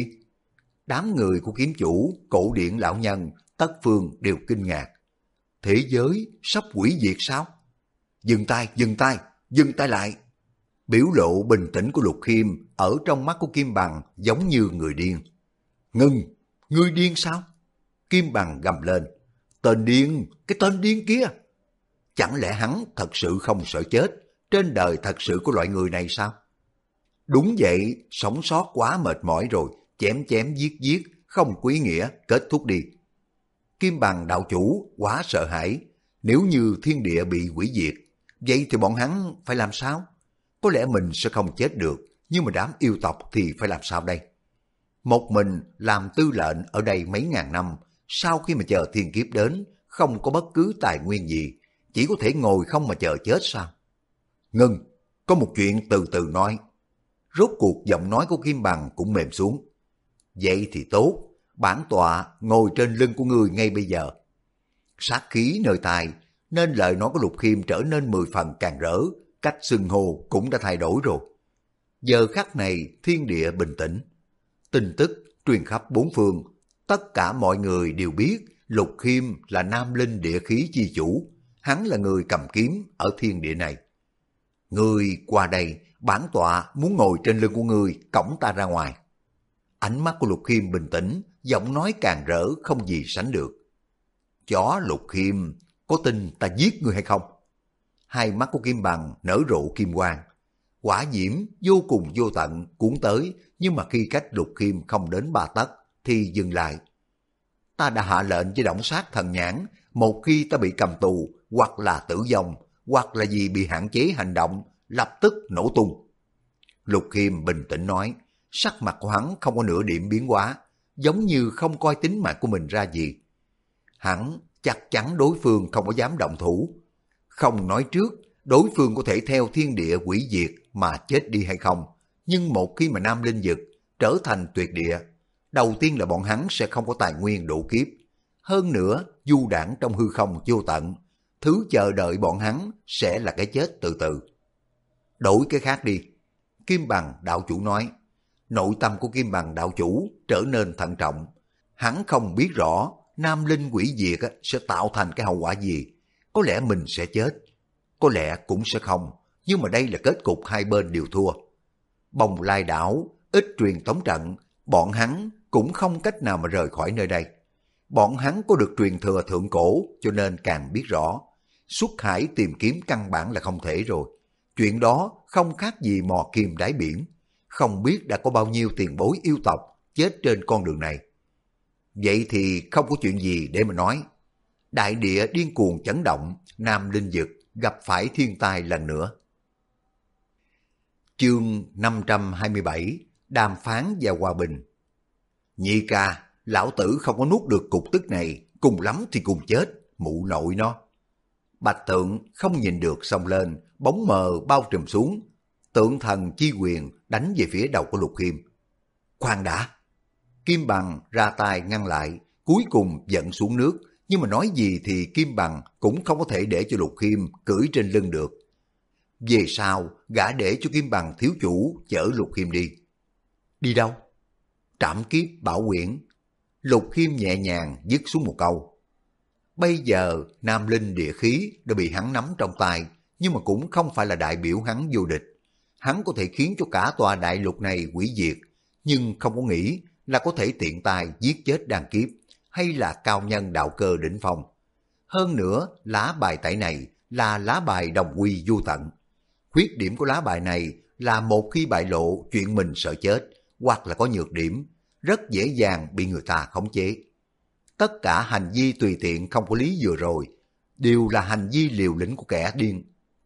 Đám người của kiếm chủ, cổ điển lão nhân, tất phương đều kinh ngạc. Thế giới sắp hủy diệt sao? Dừng tay, dừng tay, dừng tay lại. Biểu lộ bình tĩnh của Lục Khiêm ở trong mắt của Kim Bằng giống như người điên. Ngưng, ngươi điên sao? Kim Bằng gầm lên. Tên điên, cái tên điên kia. Chẳng lẽ hắn thật sự không sợ chết? Trên đời thật sự có loại người này sao? Đúng vậy, sống sót quá mệt mỏi rồi, chém chém giết giết, không có ý nghĩa, kết thúc đi. Kim Bằng đạo chủ quá sợ hãi, nếu như thiên địa bị hủy diệt, vậy thì bọn hắn phải làm sao? Có lẽ mình sẽ không chết được, nhưng mà đám yêu tộc thì phải làm sao đây? Một mình làm tư lệnh ở đây mấy ngàn năm, sau khi mà chờ thiên kiếp đến, không có bất cứ tài nguyên gì, chỉ có thể ngồi không mà chờ chết sao? Ngưng, có một chuyện từ từ nói. Rốt cuộc giọng nói của Kim Bằng cũng mềm xuống. Vậy thì tốt, bản tọa ngồi trên lưng của ngươi ngay bây giờ. Sát khí nơi tai, nên lời nói của Lục Khiêm trở nên 10 phần càng rỡ, cách xưng hô cũng đã thay đổi rồi. Giờ khắc này thiên địa bình tĩnh, tin tức truyền khắp bốn phương, tất cả mọi người đều biết Lục Khiêm là Nam Linh địa khí chi chủ, hắn là người cầm kiếm ở thiên địa này. Ngươi qua đây, bản tọa muốn ngồi trên lưng của ngươi, cõng ta ra ngoài. Ánh mắt của Lục Khiêm bình tĩnh, giọng nói càng rỡ không gì sánh được. Chó Lục Khiêm, có tin ta giết ngươi hay không? Hai mắt của Kim Bằng nở rộ kim quang, hỏa diễm vô cùng vô tận cuốn tới, nhưng mà khi cách Lục Khiêm không đến 3 tấc thì dừng lại. Ta đã hạ lệnh với Đổng Sát thần nhãn, một khi ta bị cầm tù hoặc là tử vong, hoặc là gì bị hạn chế hành động, lập tức nổ tung. Lục Khiêm bình tĩnh nói, sắc mặt của hắn không có nửa điểm biến hóa, giống như không coi tính mạng của mình ra gì. Hắn chắc chắn đối phương không có dám động thủ. Không nói trước, đối phương có thể theo thiên địa hủy diệt mà chết đi hay không, nhưng một khi mà Nam Linh Vực trở thành tuyệt địa, đầu tiên là bọn hắn sẽ không có tài nguyên độ kiếp. Hơn nữa, du đãng trong hư không vô tận, thứ chờ đợi bọn hắn sẽ là cái chết từ từ. Đổi cái khác đi. Kim Bằng đạo chủ nói. Nội tâm của Kim Bằng đạo chủ trở nên thận trọng. Hắn không biết rõ Nam Linh quỷ diệt sẽ tạo thành cái hậu quả gì. Có lẽ mình sẽ chết, có lẽ cũng sẽ không, nhưng mà đây là kết cục hai bên đều thua. Bồng Lai đảo ít truyền tống trận, bọn hắn cũng không cách nào mà rời khỏi nơi đây. Bọn hắn có được truyền thừa thượng cổ cho nên càng biết rõ, xuất hải tìm kiếm căn bản là không thể rồi. Chuyện đó không khác gì mò kim đáy biển, không biết đã có bao nhiêu tiền bối yêu tộc chết trên con đường này. Vậy thì không có chuyện gì để mà nói. Đại địa điên cuồng chấn động, Nam Linh Vực gặp phải thiên tai lần nữa. Chương 527, đàm phán và hòa bình. Nhị ca, lão tử không có nuốt được cục tức này, cùng lắm thì cùng chết, mụ nội nó. Bạch Tượng không nhìn được xông lên, bóng mờ bao trùm xuống, tượng thần chi quyền đánh về phía đầu của Lục Khiêm. Khoan đã! Kim Bằng ra tay ngăn lại, cuối cùng dẫn xuống nước, nhưng mà nói gì thì Kim Bằng cũng không có thể để cho Lục Khiêm cưỡi trên lưng được. Về sau, gã để cho Kim Bằng thiếu chủ chở Lục Khiêm đi. Đi đâu? Trảm kiếp bảo quyển. Lục Khiêm nhẹ nhàng dứt xuống một câu. Bây giờ Nam Linh địa khí đã bị hắn nắm trong tay, nhưng mà cũng không phải là đại biểu hắn vô địch. Hắn có thể khiến cho cả tòa đại lục này hủy diệt, nhưng không có nghĩ là có thể tiện tay giết chết đan kiếp hay là cao nhân đạo cơ đỉnh phong. Hơn nữa, lá bài tẩy này là lá bài đồng quy vô tận. Khuyết điểm của lá bài này là một khi bại lộ chuyện mình sợ chết hoặc là có nhược điểm, rất dễ dàng bị người ta khống chế. Tất cả hành vi tùy tiện không có lý vừa rồi đều là hành vi liều lĩnh của kẻ điên.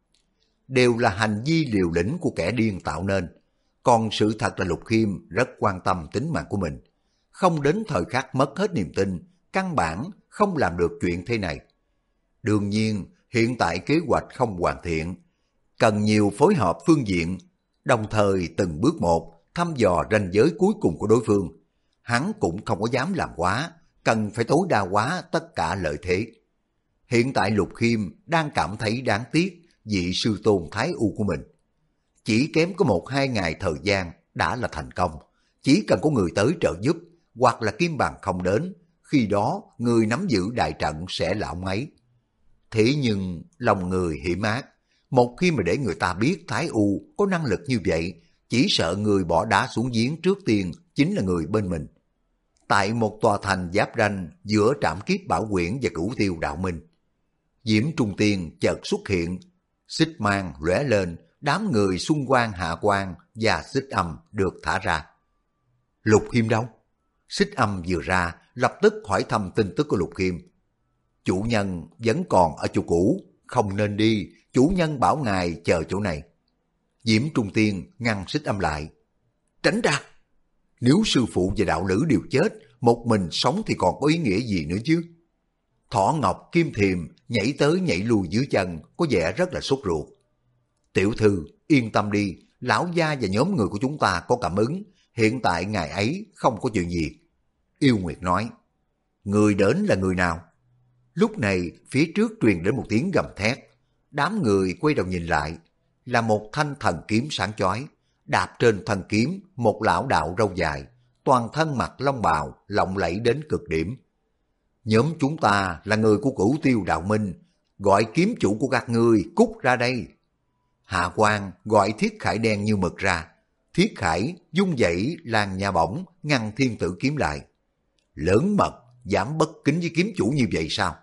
Đều là hành vi liều lĩnh của kẻ điên tạo nên. Còn sự thật là Lục Khiêm rất quan tâm tính mạng của mình. Không đến thời khắc mất hết niềm tin, căn bản không làm được chuyện thế này. Đương nhiên, hiện tại kế hoạch không hoàn thiện, cần nhiều phối hợp phương diện, đồng thời từng bước một thăm dò ranh giới cuối cùng của đối phương. Hắn cũng không có dám làm quá, cần phải tối đa hóa tất cả lợi thế. Hiện tại Lục Khiêm đang cảm thấy đáng tiếc vị sư tôn Thái U của mình. Chỉ kém có 1-2 ngày thời gian đã là thành công. Chỉ cần có người tới trợ giúp hoặc là Kim Bằng không đến, khi đó người nắm giữ đại trận sẽ là ông ấy. Thế nhưng lòng người hiểm ác, một khi mà để người ta biết Thái U có năng lực như vậy, chỉ sợ người bỏ đá xuống giếng trước tiên chính là người bên mình. Tại một tòa thành giáp ranh giữa Trảm Kiếp Bảo Quyển và Cửu Tiêu Đạo Minh, Diễm Trung Tiên chợt xuất hiện, xích mang lóe lên, đám người Xuân Quan, Hạ Quan và Xích Âm được thả ra. Lục Khiêm đâu? Xích Âm vừa ra, lập tức hỏi thăm tin tức của Lục Khiêm. Chủ nhân vẫn còn ở chỗ cũ, không nên đi, chủ nhân bảo ngài chờ chỗ này. Diễm Trung Tiên ngăn Xích Âm lại. Tránh ra! Nếu sư phụ và đạo lữ đều chết, một mình sống thì còn có ý nghĩa gì nữa chứ? Thỏ Ngọc Kim Thiềm nhảy tới nhảy lui dưới chân, có vẻ rất là sốt ruột. Tiểu thư, yên tâm đi, lão gia và nhóm người của chúng ta có cảm ứng, hiện tại ngài ấy không có chuyện gì. Yêu Nguyệt nói. Người đến là người nào? Lúc này, phía trước truyền đến một tiếng gầm thét. Đám người quay đầu nhìn lại, là một thanh thần kiếm sáng chói. Đạp trên thanh kiếm, một lão đạo râu dài, toàn thân mặc long bào, lộng lẫy đến cực điểm. Nhóm chúng ta là người của Cửu Tiêu Đạo Minh, gọi kiếm chủ của các ngươi cút ra đây. Hạ Quan gọi Thiết Khải đen như mực ra. Thiết Khải dung dãy làn nhà bổng ngăn Thiên Tử Kiếm lại. Lớn mật, dám bất kính với kiếm chủ như vậy sao?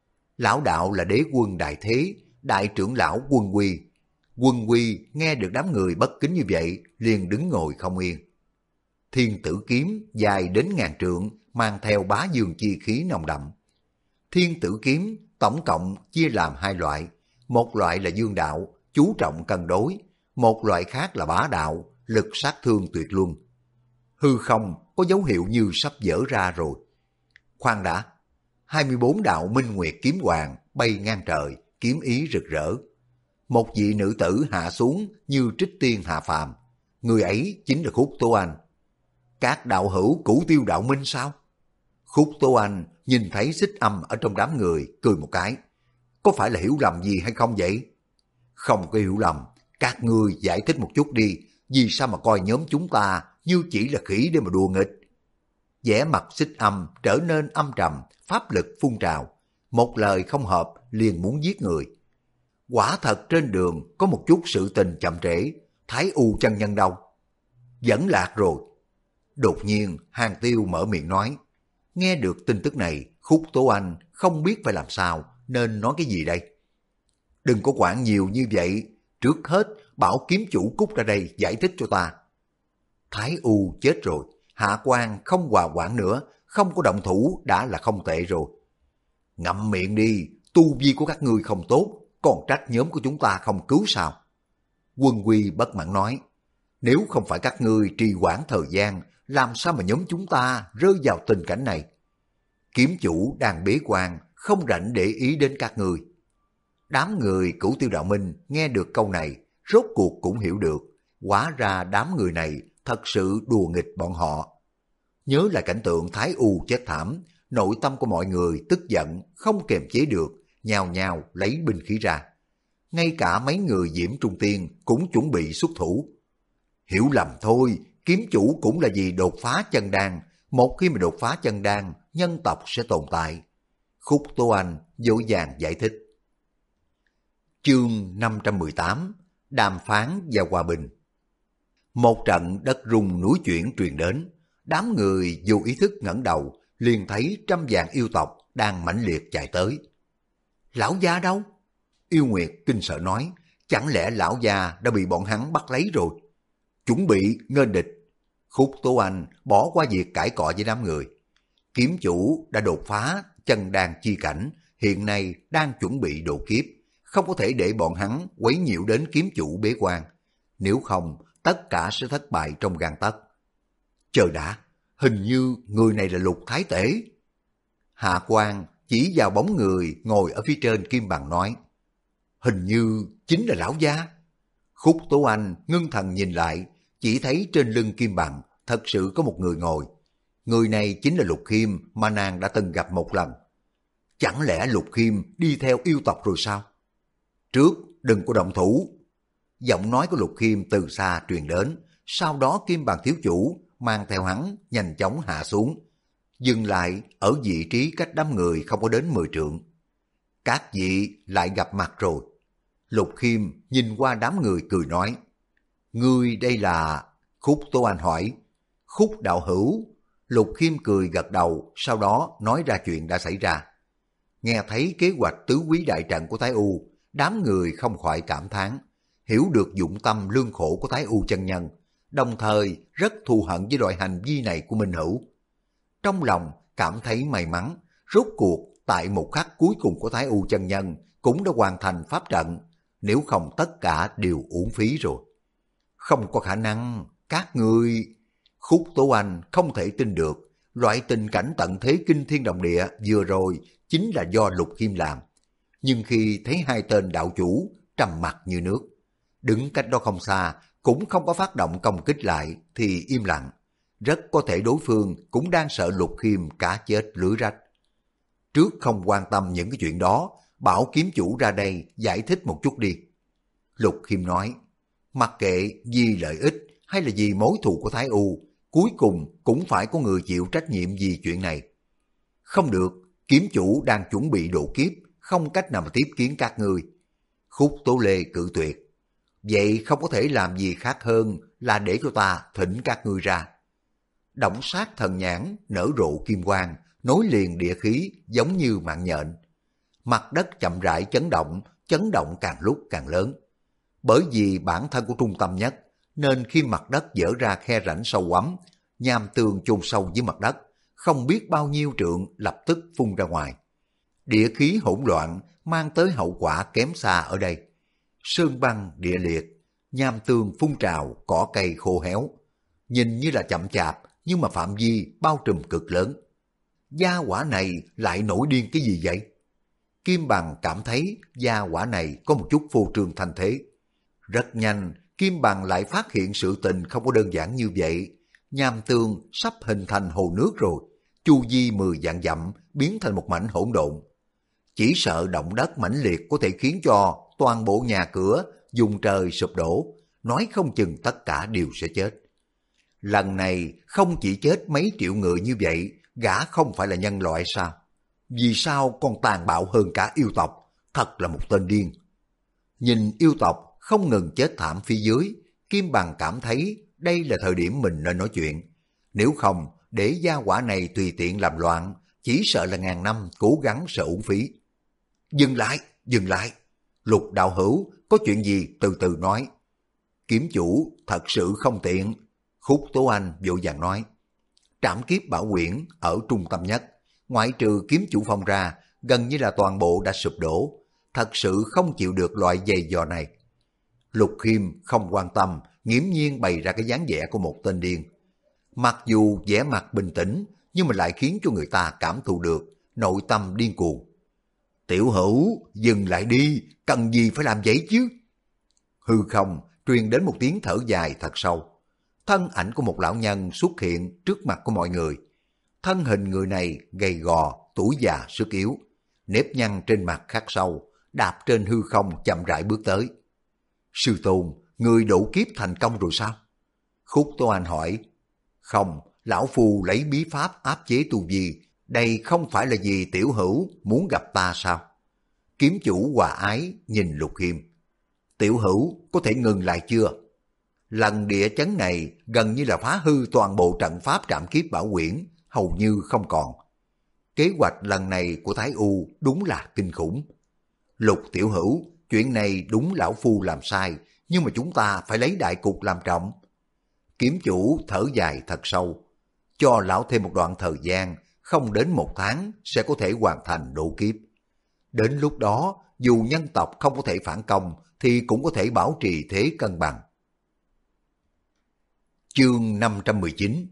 Lão đạo là đế quân đại thế, đại trưởng lão Quân Quy. Quân Quy nghe được đám người bất kính như vậy, liền đứng ngồi không yên. Thiên Tử Kiếm dài đến 1000 trượng, mang theo bá dương chi khí nồng đậm. Thiên Tử Kiếm tổng cộng chia làm 2 loại, một loại là dương đạo, chú trọng cân đối, một loại khác là bá đạo, lực sát thương tuyệt luân. Hư không có dấu hiệu như sắp vỡ ra rồi. Khoan đã, 24 đạo Minh Nguyệt Kiếm Hoàng bay ngang trời, kiếm ý rực rỡ. Một vị nữ tử hạ xuống như trích tiên hạ phàm, người ấy chính là Khúc Tố Anh. Các đạo hữu Cửu Tiêu Đạo Minh sao? Khúc Tố Anh nhìn thấy Xích Âm ở trong đám người, cười một cái. Có phải là hiểu lầm gì hay không vậy? Không có hiểu lầm, các ngươi giải thích một chút đi, vì sao mà coi nhóm chúng ta như chỉ là khỉ để mà đùa nghịch. Vẻ mặt Xích Âm trở nên âm trầm, pháp lực phun trào, một lời không hợp liền muốn giết người. Quả thật trên đường có một chút sự tình chậm trễ, Thái U chân nhân đâu? Vẫn lạc rồi. Đột nhiên Hàng Tiêu mở miệng nói. Nghe được tin tức này, Khúc Tố Anh không biết phải làm sao, nên nói cái gì đây? Đừng có quản nhiều như vậy, trước hết bảo kiếm chủ cút ra đây giải thích cho ta. Thái U chết rồi, Hạ Quan không hòa quản nữa, không có động thủ đã là không tệ rồi. Ngậm miệng đi, tu vi của các ngươi không tốt, còn trách nhóm của chúng ta không cứu sao? Quân Quy bất mãn nói, nếu không phải các ngươi trì hoãn thời gian, làm sao mà nhóm chúng ta rơi vào tình cảnh này? Kiếm chủ đang bế quan, không rảnh để ý đến các ngươi. Đám người Cửu Tiêu Đạo Minh nghe được câu này, rốt cuộc cũng hiểu được, hóa ra đám người này thật sự đùa nghịch bọn họ. Nhớ lại cảnh tượng Thái U chết thảm, nội tâm của mọi người tức giận, không kềm chế được, nhào nhào lấy binh khí ra. Ngay cả mấy người Diễm Trung Tiên cũng chuẩn bị xuất thủ. Hiểu lầm thôi, kiếm chủ cũng là vì đột phá chân đan, một khi mà đột phá chân đan, nhân tộc sẽ tồn tại. Khúc Tố Anh dỗ dàng giải thích. Chương 518, đàm phán và hòa bình. Một trận đất rung núi chuyển truyền đến, đám người vô ý thức ngẩng đầu, liền thấy trăm vạn yêu tộc đang mãnh liệt chạy tới. Lão gia đâu? Yêu Nguyệt kinh sợ nói, chẳng lẽ lão gia đã bị bọn hắn bắt lấy rồi? Chuẩn bị nghênh địch. Khúc Tố Anh bỏ qua việc cãi cọ với đám người. Kiếm chủ đã đột phá chân đan chi cảnh, hiện nay đang chuẩn bị độ kiếp, không có thể để bọn hắn quấy nhiễu đến kiếm chủ bế quan. Nếu không, tất cả sẽ thất bại trong gang tấc. Chờ đã, hình như người này là Lục Thái Tể. Hạ Quan chỉ vào bóng người ngồi ở phía trên kim bằng nói, hình như chính là lão gia. Khúc Tố Anh ngưng thần nhìn lại, chỉ thấy trên lưng kim bằng thật sự có một người ngồi. Người này chính là Lục Khiêm mà nàng đã từng gặp một lần. Chẳng lẽ Lục Khiêm đi theo yêu tộc rồi sao? Trước đừng có động thủ. Giọng nói của Lục Khiêm từ xa truyền đến, sau đó kim bằng thiếu chủ mang theo hắn nhanh chóng hạ xuống, dừng lại ở vị trí cách đám người không có đến 10 trượng. Các vị lại gặp mặt rồi. Lục Khiêm nhìn qua đám người cười nói, ngươi đây là... Khúc Tố Anh hỏi, Khúc đạo hữu. Lục Khiêm cười gật đầu, sau đó nói ra chuyện đã xảy ra. Nghe thấy kế hoạch tứ quý đại trận của Thái U, đám người không khỏi cảm thán, hiểu được dụng tâm lương khổ của Thái U chân nhân, đồng thời rất thù hận với loại hành vi này của Minh Hữu. Trong lòng cảm thấy may mắn, rốt cuộc tại một khắc cuối cùng của Thái U chân nhân cũng đã hoàn thành pháp trận, nếu không tất cả đều uổng phí rồi. Không có khả năng, các ngươi... Khúc Tố Anh không thể tin được, loại tình cảnh tận thế kinh thiên động địa vừa rồi chính là do Lục Khiêm làm. Nhưng khi thấy hai tên đạo chủ trầm mặc như nước, đứng cách đó không xa, cũng không có phát động công kích lại thì im lặng. Rất có thể đối phương cũng đang sợ Lục Khiêm cá chết lưới rách. Trước không quan tâm những cái chuyện đó, bảo kiếm chủ ra đây giải thích một chút đi. Lục Khiêm nói, mặc kệ vì lợi ích hay là vì mối thù của Thái U, cuối cùng cũng phải có người chịu trách nhiệm vì chuyện này. Không được, kiếm chủ đang chuẩn bị độ kiếp, không cách nào mà tiếp kiến các ngươi. Khúc Tố Lê cự tuyệt. Vậy không có thể làm gì khác hơn là để cho ta thỉnh các ngươi ra. Động sát thần nhãn nở rộ kim quang, nối liền địa khí giống như mạng nhện. Mặt đất chậm rãi chấn động càng lúc càng lớn. Bởi vì bản thân của trung tâm nhất, nên khi mặt đất dở ra khe rãnh sâu quắm, nham tường chôn sâu dưới mặt đất, không biết bao nhiêu trượng lập tức phun ra ngoài. Địa khí hỗn loạn mang tới hậu quả kém xa ở đây. Sơn băng địa liệt, nham tường phun trào, cỏ cây khô héo. Nhìn như là chậm chạp, nhưng mà phạm vi bao trùm cực lớn. Gia hỏa này lại nổi điên cái gì vậy? Kim Bằng cảm thấy gia hỏa này có một chút phô trương thanh thế. Rất nhanh, Kim Bằng lại phát hiện sự tình không có đơn giản như vậy. Nham tường sắp hình thành hồ nước rồi, chu vi 10 vạn dặm biến thành một mảnh hỗn độn. Chỉ sợ động đất mãnh liệt có thể khiến cho toàn bộ nhà cửa vùng trời sụp đổ, nói không chừng tất cả đều sẽ chết. Lần này không chỉ chết mấy triệu người như vậy, gã không phải là nhân loại sao? Vì sao còn tàn bạo hơn cả yêu tộc, thật là một tên điên. Nhìn yêu tộc không ngừng chết thảm phía dưới, Kim Bằng cảm thấy đây là thời điểm mình nên nói chuyện. Nếu không, để gia hỏa này tùy tiện làm loạn, chỉ sợ là ngàn năm cố gắng sẽ uổng phí. Dừng lại, dừng lại. Lục đạo hữu, có chuyện gì từ từ nói. Kiếm chủ thật sự không tiện. Khúc Tố Anh vội vàng nói. Trảm kiếp bảo quyển ở trung tâm nhất, ngoại trừ kiếm chủ phong ra, gần như là toàn bộ đã sụp đổ. Thật sự không chịu được loại giày dò này. Lục Khiêm không quan tâm, nghiễm nhiên bày ra cái dáng vẻ của một tên điên. Mặc dù vẻ mặt bình tĩnh, nhưng mà lại khiến cho người ta cảm thụ được nội tâm điên cuồng. Tiểu hữu, dừng lại đi, cần gì phải làm vậy chứ? Hư không truyền đến một tiếng thở dài thật sâu. Thân ảnh của một lão nhân xuất hiện trước mặt của mọi người. Thân hình người này gầy gò, tuổi già sức yếu, nếp nhăn trên mặt khắc sâu, đạp trên hư không chậm rãi bước tới. Sư tôn, người độ kiếp thành công rồi sao? Khúc Tố Anh hỏi. Không, lão phu lấy bí pháp áp chế tu vi, đây không phải là vì tiểu hữu muốn gặp ta sao? Kiếm chủ hòa ái nhìn Lục Khiêm. Tiểu hữu có thể ngừng lại chưa? Lần địa chấn này gần như là phá hư toàn bộ trận pháp trảm kiếp bảo quyển, hầu như không còn. Kế hoạch lần này của Thái U đúng là kinh khủng. Lục tiểu hữu, chuyện này đúng lão phu làm sai, nhưng mà chúng ta phải lấy đại cục làm trọng. Kiếm chủ thở dài thật sâu. Cho lão thêm một đoạn thời gian, không đến 1 tháng sẽ có thể hoàn thành độ kiếp. Đến lúc đó, dù nhân tộc không có thể phản công, thì cũng có thể bảo trì thế cân bằng. Chương 519.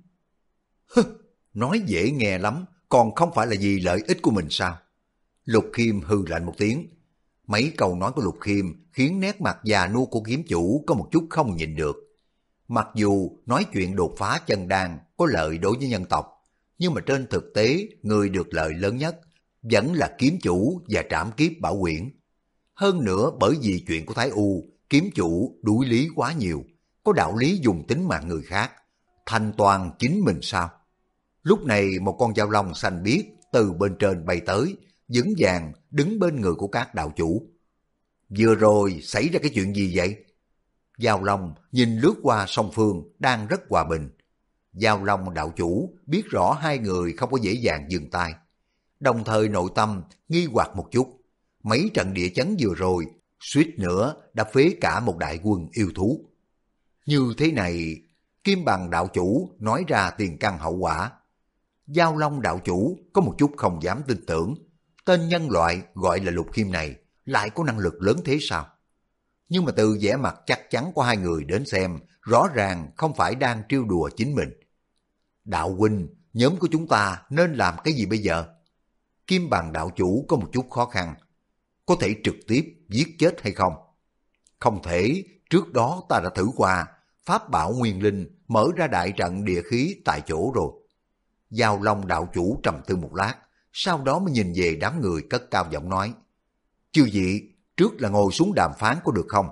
Nói dễ nghe lắm, còn không phải là vì lợi ích của mình sao? Lục Khiêm hừ lạnh một tiếng. Mấy câu nói của Lục Khiêm khiến nét mặt già nua của kiếm chủ có một chút không nhịn được. Mặc dù nói chuyện đột phá chân đan có lợi đối với nhân tộc, nhưng mà trên thực tế người được lợi lớn nhất vẫn là kiếm chủ và trảm kiếp bảo quyển. Hơn nữa bởi vì chuyện của Thái U, kiếm chủ đuổi lý quá nhiều, có đạo lý dùng tính mạng người khác, thành toàn chính mình sao? Lúc này một con dao long xanh biếc từ bên trên bay tới, vững vàng đứng bên người của các đạo chủ. Vừa rồi xảy ra cái chuyện gì vậy? Dao long nhìn lướt qua song phương đang rất hòa bình. Dao long đạo chủ biết rõ hai người không có dễ dàng dừng tay, đồng thời nội tâm nghi hoặc một chút. Mấy trận địa chấn vừa rồi suýt nữa đã phế cả một đại quân yêu thú. Như thế này, Kim Bằng đạo chủ nói ra tiền căn hậu quả. Dao long đạo chủ có một chút không dám tin tưởng, tên nhân loại gọi là Lục Khiêm này lại có năng lực lớn thế sao? Nhưng mà từ vẻ mặt chắc chắn của hai người đến xem, rõ ràng không phải đang trêu đùa chính mình. Đạo huynh, nhóm của chúng ta nên làm cái gì bây giờ? Kim Bằng đạo chủ có một chút khó khăn. Có thể trực tiếp giết chết hay không? Không thể, trước đó ta đã thử qua, pháp bảo nguyên linh mở ra đại trận địa khí tại chỗ rồi. Giao Long đạo chủ trầm tư một lát, sau đó mới nhìn về đám người cất cao giọng nói. Chư vị, trước là ngồi xuống đàm phán có được không?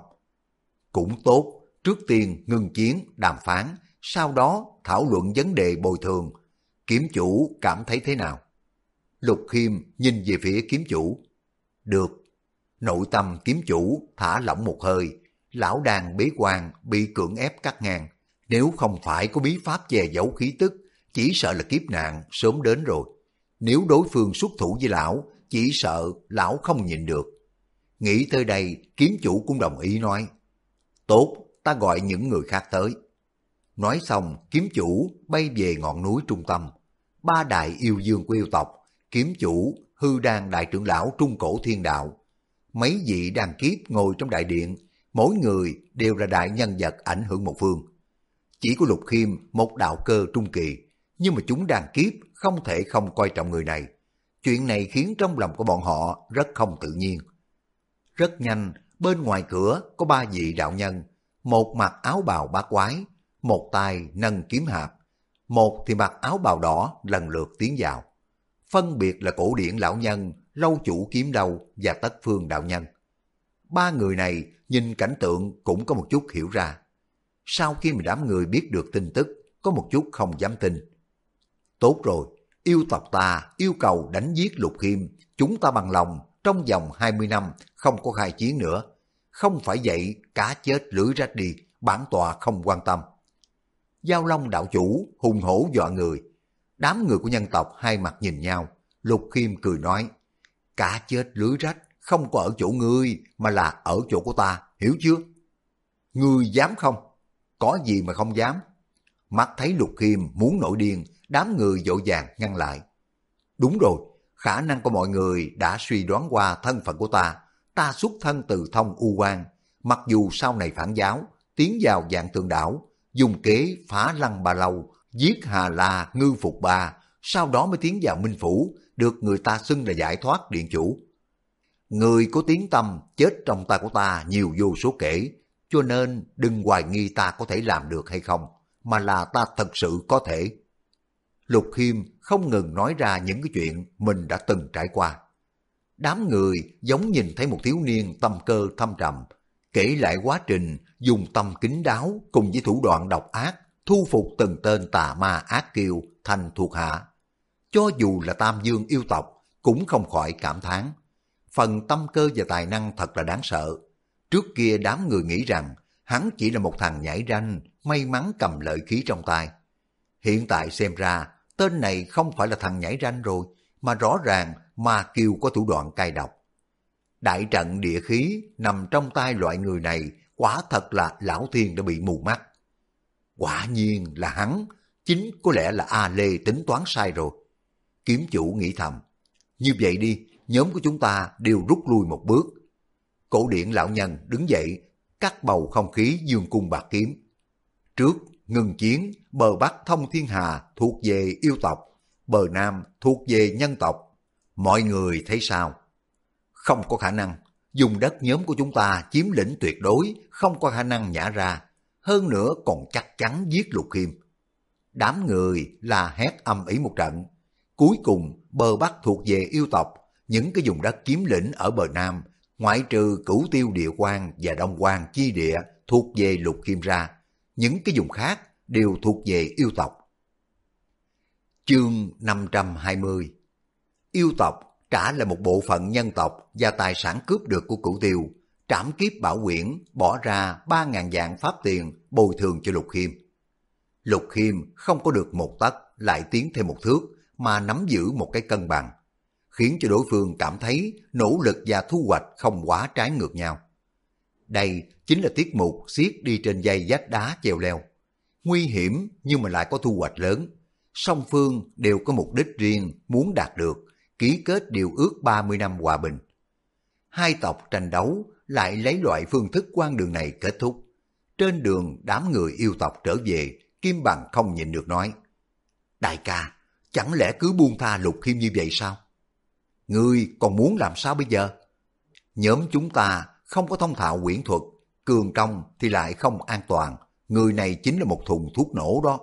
Cũng tốt, trước tiên ngưng chiến, đàm phán, sau đó thảo luận vấn đề bồi thường. Kiếm chủ cảm thấy thế nào? Lục Khiêm nhìn về phía kiếm chủ. Được. Nội tâm kiếm chủ thả lỏng một hơi, lão đàn bế quan bị cưỡng ép cắt ngang. Nếu không phải có bí pháp che giấu khí tức, chỉ sợ là kiếp nạn sớm đến rồi. Nếu đối phương xuất thủ với lão, chỉ sợ lão không nhịn được. Nghĩ tới đây, kiếm chủ cũng đồng ý nói. Tốt, ta gọi những người khác tới. Nói xong, kiếm chủ bay về ngọn núi trung tâm. 3 đại yêu dương của yêu tộc, kiếm chủ, hư đan đại trưởng lão trung cổ thiên đạo. Mấy vị đàn kiếp ngồi trong đại điện, mỗi người đều là đại nhân vật ảnh hưởng một phương. Chỉ có Lục Khiêm một đạo cơ trung kỳ, nhưng mà chúng đàn kiếp không thể không coi trọng người này. Chuyện này khiến trong lòng của bọn họ rất không tự nhiên. Rất nhanh, bên ngoài cửa có 3 vị đạo nhân, một mặc áo bào bát quái, một tay nâng kiếm hạp, một thì mặc áo bào đỏ lần lượt tiến vào. Phân biệt là cổ điển lão nhân, lâu chủ kiếm đầu và tất phương đạo nhân. 3 người này nhìn cảnh tượng cũng có một chút hiểu ra. Sau khi mà đám người biết được tin tức, có một chút không dám tin. Tốt rồi, yêu tộc ta yêu cầu đánh giết Lục Khiêm, chúng ta bằng lòng trong vòng 20 năm không có khai chiến nữa. Không phải vậy, cá chết lưỡi rách đi, bản tọa không quan tâm. Giao Long đạo chủ hùng hổ dọa người. Đám người của nhân tộc hai mặt nhìn nhau. Lục Khiêm cười nói, cá chết lưỡi rách không có ở chỗ ngươi mà là ở chỗ của ta, hiểu chưa? Ngươi dám không? Có gì mà không dám? Mắt thấy Lục Khiêm muốn nổi điên, đám người vội vàng ngăn lại. Đúng rồi, khả năng của mọi người đã suy đoán qua thân phận của ta. Ta xuất thân từ Thông U Quan, mặc dù sau này phản giáo, tiến vào Vạn Tượng Đảo, dùng kế phá Lăng Ba Lâu, giết Hà La, Ngư Phục Ba, sau đó mới tiến vào Minh Phủ, được người ta xưng là giải thoát điện chủ. Người có tiếng tăm chết trong tay của ta nhiều vô số kể, cho nên đừng hoài nghi ta có thể làm được hay không, mà là ta thật sự có thể. Lục Khiêm không ngừng nói ra những cái chuyện mình đã từng trải qua. Đám người giống nhìn thấy một thiếu niên tâm cơ thâm trầm, kể lại quá trình dùng tâm kín đáo cùng với thủ đoạn độc ác thu phục từng tên tà ma ác kiêu thành thuộc hạ. Cho dù là Tam Dương yêu tộc cũng không khỏi cảm thán. phần tâm cơ và tài năng thật là đáng sợ. Trước kia đám người nghĩ rằng hắn chỉ là một thằng nhảy ranh, may mắn cầm lợi khí trong tay. Hiện tại xem ra, tên này không phải là thằng nhảy ranh rồi, mà rõ ràng Ma Kiêu có thủ đoạn cay độc. Đại trận địa khí nằm trong tay loại người này, quả thật là lão thiên đã bị mù mắt. Quả nhiên là hắn, chính có lẽ là A Lê tính toán sai rồi. Kiếm chủ nghĩ thầm, như vậy đi, nhóm của chúng ta đều rút lui một bước. Cổ điển lão nhân đứng dậy, cắt bầu không khí dương cung bạc kiếm. Trước, ngừng chiến, bờ Bắc thông thiên hà thuộc về yêu tộc, bờ Nam thuộc về nhân tộc. Mọi người thấy sao? Không có khả năng, dùng đất nhóm của chúng ta chiếm lĩnh tuyệt đối, không có khả năng nhả ra. Hơn nữa còn chắc chắn giết Lục Khiêm. Đám người là hét âm ỉ một trận. Cuối cùng, bờ Bắc thuộc về yêu tộc, những cái vùng đất chiếm lĩnh ở bờ Nam, ngoại trừ Cửu Tiêu Địa Quan và Đông Quan chi địa thuộc về Lục Khiêm ra, những cái vùng khác đều thuộc về yêu tộc. Chương 520. Yêu tộc trả lại một bộ phận nhân tộc và tài sản cướp được của Cửu Tiêu, trảm kiếp Bảo Quyển bỏ ra 3.000 vạn pháp tiền bồi thường cho Lục Khiêm. Lục Khiêm không có được một tấc lại tiến thêm một thước, mà nắm giữ một cái cân bằng, khiến cho đối phương cảm thấy nỗ lực và thu hoạch không quá trái ngược nhau. Đây chính là tiết mục xiết đi trên dây vách đá chèo leo. Nguy hiểm nhưng mà lại có thu hoạch lớn. Song phương đều có mục đích riêng muốn đạt được, ký kết điều ước 30 năm hòa bình. Hai tộc tranh đấu lại lấy loại phương thức quan đường này kết thúc. Trên đường đám người yêu tộc trở về, Kim Bằng không nhịn được nói, đại ca, chẳng lẽ cứ buông tha Lục Khiêm như vậy sao? Ngươi còn muốn làm sao bây giờ? Nhóm chúng ta không có thông thạo quyển thuật, cường công thì lại không an toàn, người này chính là một thùng thuốc nổ đó.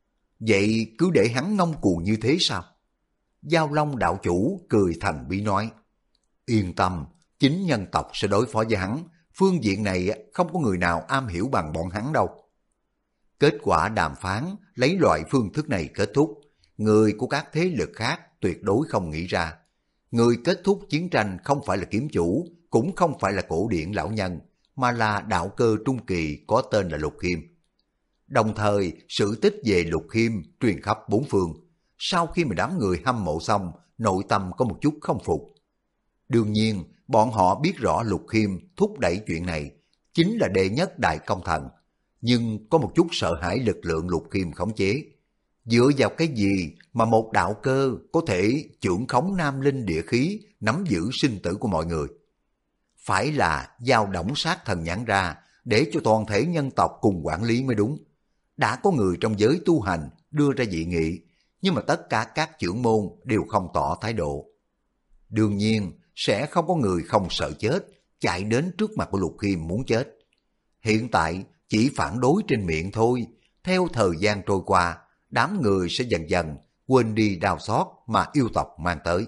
Vậy cứ để hắn ngông cuồng như thế sao? Giao Long đạo chủ cười thần bí nói, yên tâm, chính nhân tộc sẽ đối phó với hắn, phương diện này không có người nào am hiểu bằng bọn hắn đâu. Kết quả đàm phán lấy loại phương thức này kết thúc, người của các thế lực khác tuyệt đối không nghĩ ra. Người kết thúc chiến tranh không phải là kiếm chủ, cũng không phải là cổ điển lão nhân, mà là đạo cơ trung kỳ có tên là Lục Khiêm. Đồng thời, sự tích về Lục Khiêm truyền khắp bốn phương. Sau khi mà đám người hâm mộ xong, nội tâm có một chút không phục. Đương nhiên, bọn họ biết rõ Lục Khiêm thúc đẩy chuyện này, chính là đệ nhất đại công thần, nhưng có một chút sợ hãi lực lượng Lục Khiêm khống chế. Dựa vào cái gì mà một đạo cơ có thể trưởng khống nam linh địa khí, nắm giữ sinh tử của mọi người? Phải là giao động sát thần nhãn ra, để cho toàn thể nhân tộc cùng quản lý mới đúng. Đã có người trong giới tu hành đưa ra dị nghị, nhưng mà tất cả các trưởng môn đều không tỏ thái độ. Đương nhiên, sẽ không có người không sợ chết, chạy đến trước mặt của Lục Khiêm muốn chết. Hiện tại chỉ phản đối trên miệng thôi, theo thời gian trôi qua, đám người sẽ dần dần quên đi đau xót mà yêu tộc mang tới.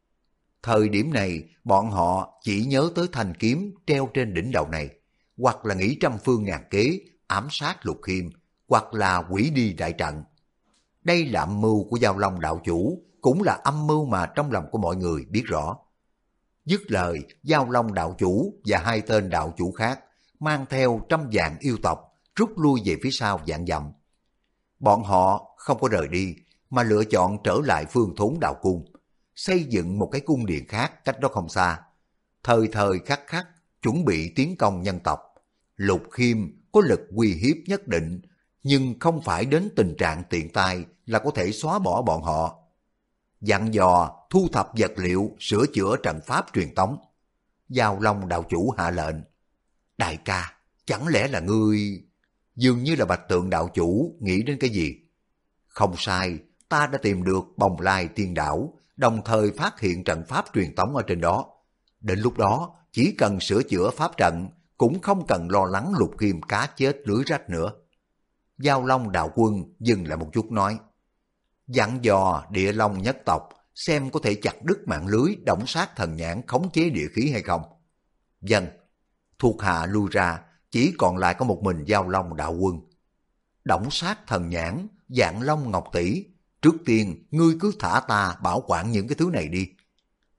Thời điểm này, bọn họ chỉ nhớ tới thanh kiếm treo trên đỉnh đầu này, hoặc là nghĩ trăm phương ngàn kế ám sát Lục Khiêm, hoặc là hủy đi đại trận. Đây là âm mưu của Giao Long đạo chủ, cũng là âm mưu mà trong lòng của mọi người biết rõ. Dứt lời, Giao Long đạo chủ và hai tên đạo chủ khác mang theo 100 vạn yêu tộc rút lui về phía sau vạn dặm. Bọn họ không có rời đi, mà lựa chọn trở lại Phương Thốn đạo cung, xây dựng một cái cung điện khác cách đó không xa. Thời thời khắc khắc chuẩn bị tiến công nhân tộc. Lục Khiêm có lực uy hiếp nhất định, nhưng không phải đến tình trạng tiện tay là có thể xóa bỏ bọn họ. Dặn dò thu thập vật liệu, sửa chữa trận pháp truyền tống. Giao Long đạo chủ hạ lệnh, đại ca, chẳng lẽ là ngươi? Dường như là Bạch Tượng đạo chủ nghĩ đến cái gì. Không sai, ta đã tìm được Bồng Lai Tiên Đảo, đồng thời phát hiện trận pháp truyền tống ở trên đó. Đến lúc đó, chỉ cần sửa chữa pháp trận, cũng không cần lo lắng Lục Khiêm cá chết lưới rách nữa. Giao Long đạo quân dừng lại một chút nói, dặn dò Địa Long nhất tộc xem có thể chặt đứt mạng lưới động sát thần nhãn khống chế địa khí hay không. Vâng, thuộc hạ lui ra, chỉ còn lại có một mình Giao Long đạo quân. Động sát thần nhãn, Vạn Long Ngọc tỷ, trước tiên ngươi cứ thả ta bảo quản những cái thứ này đi.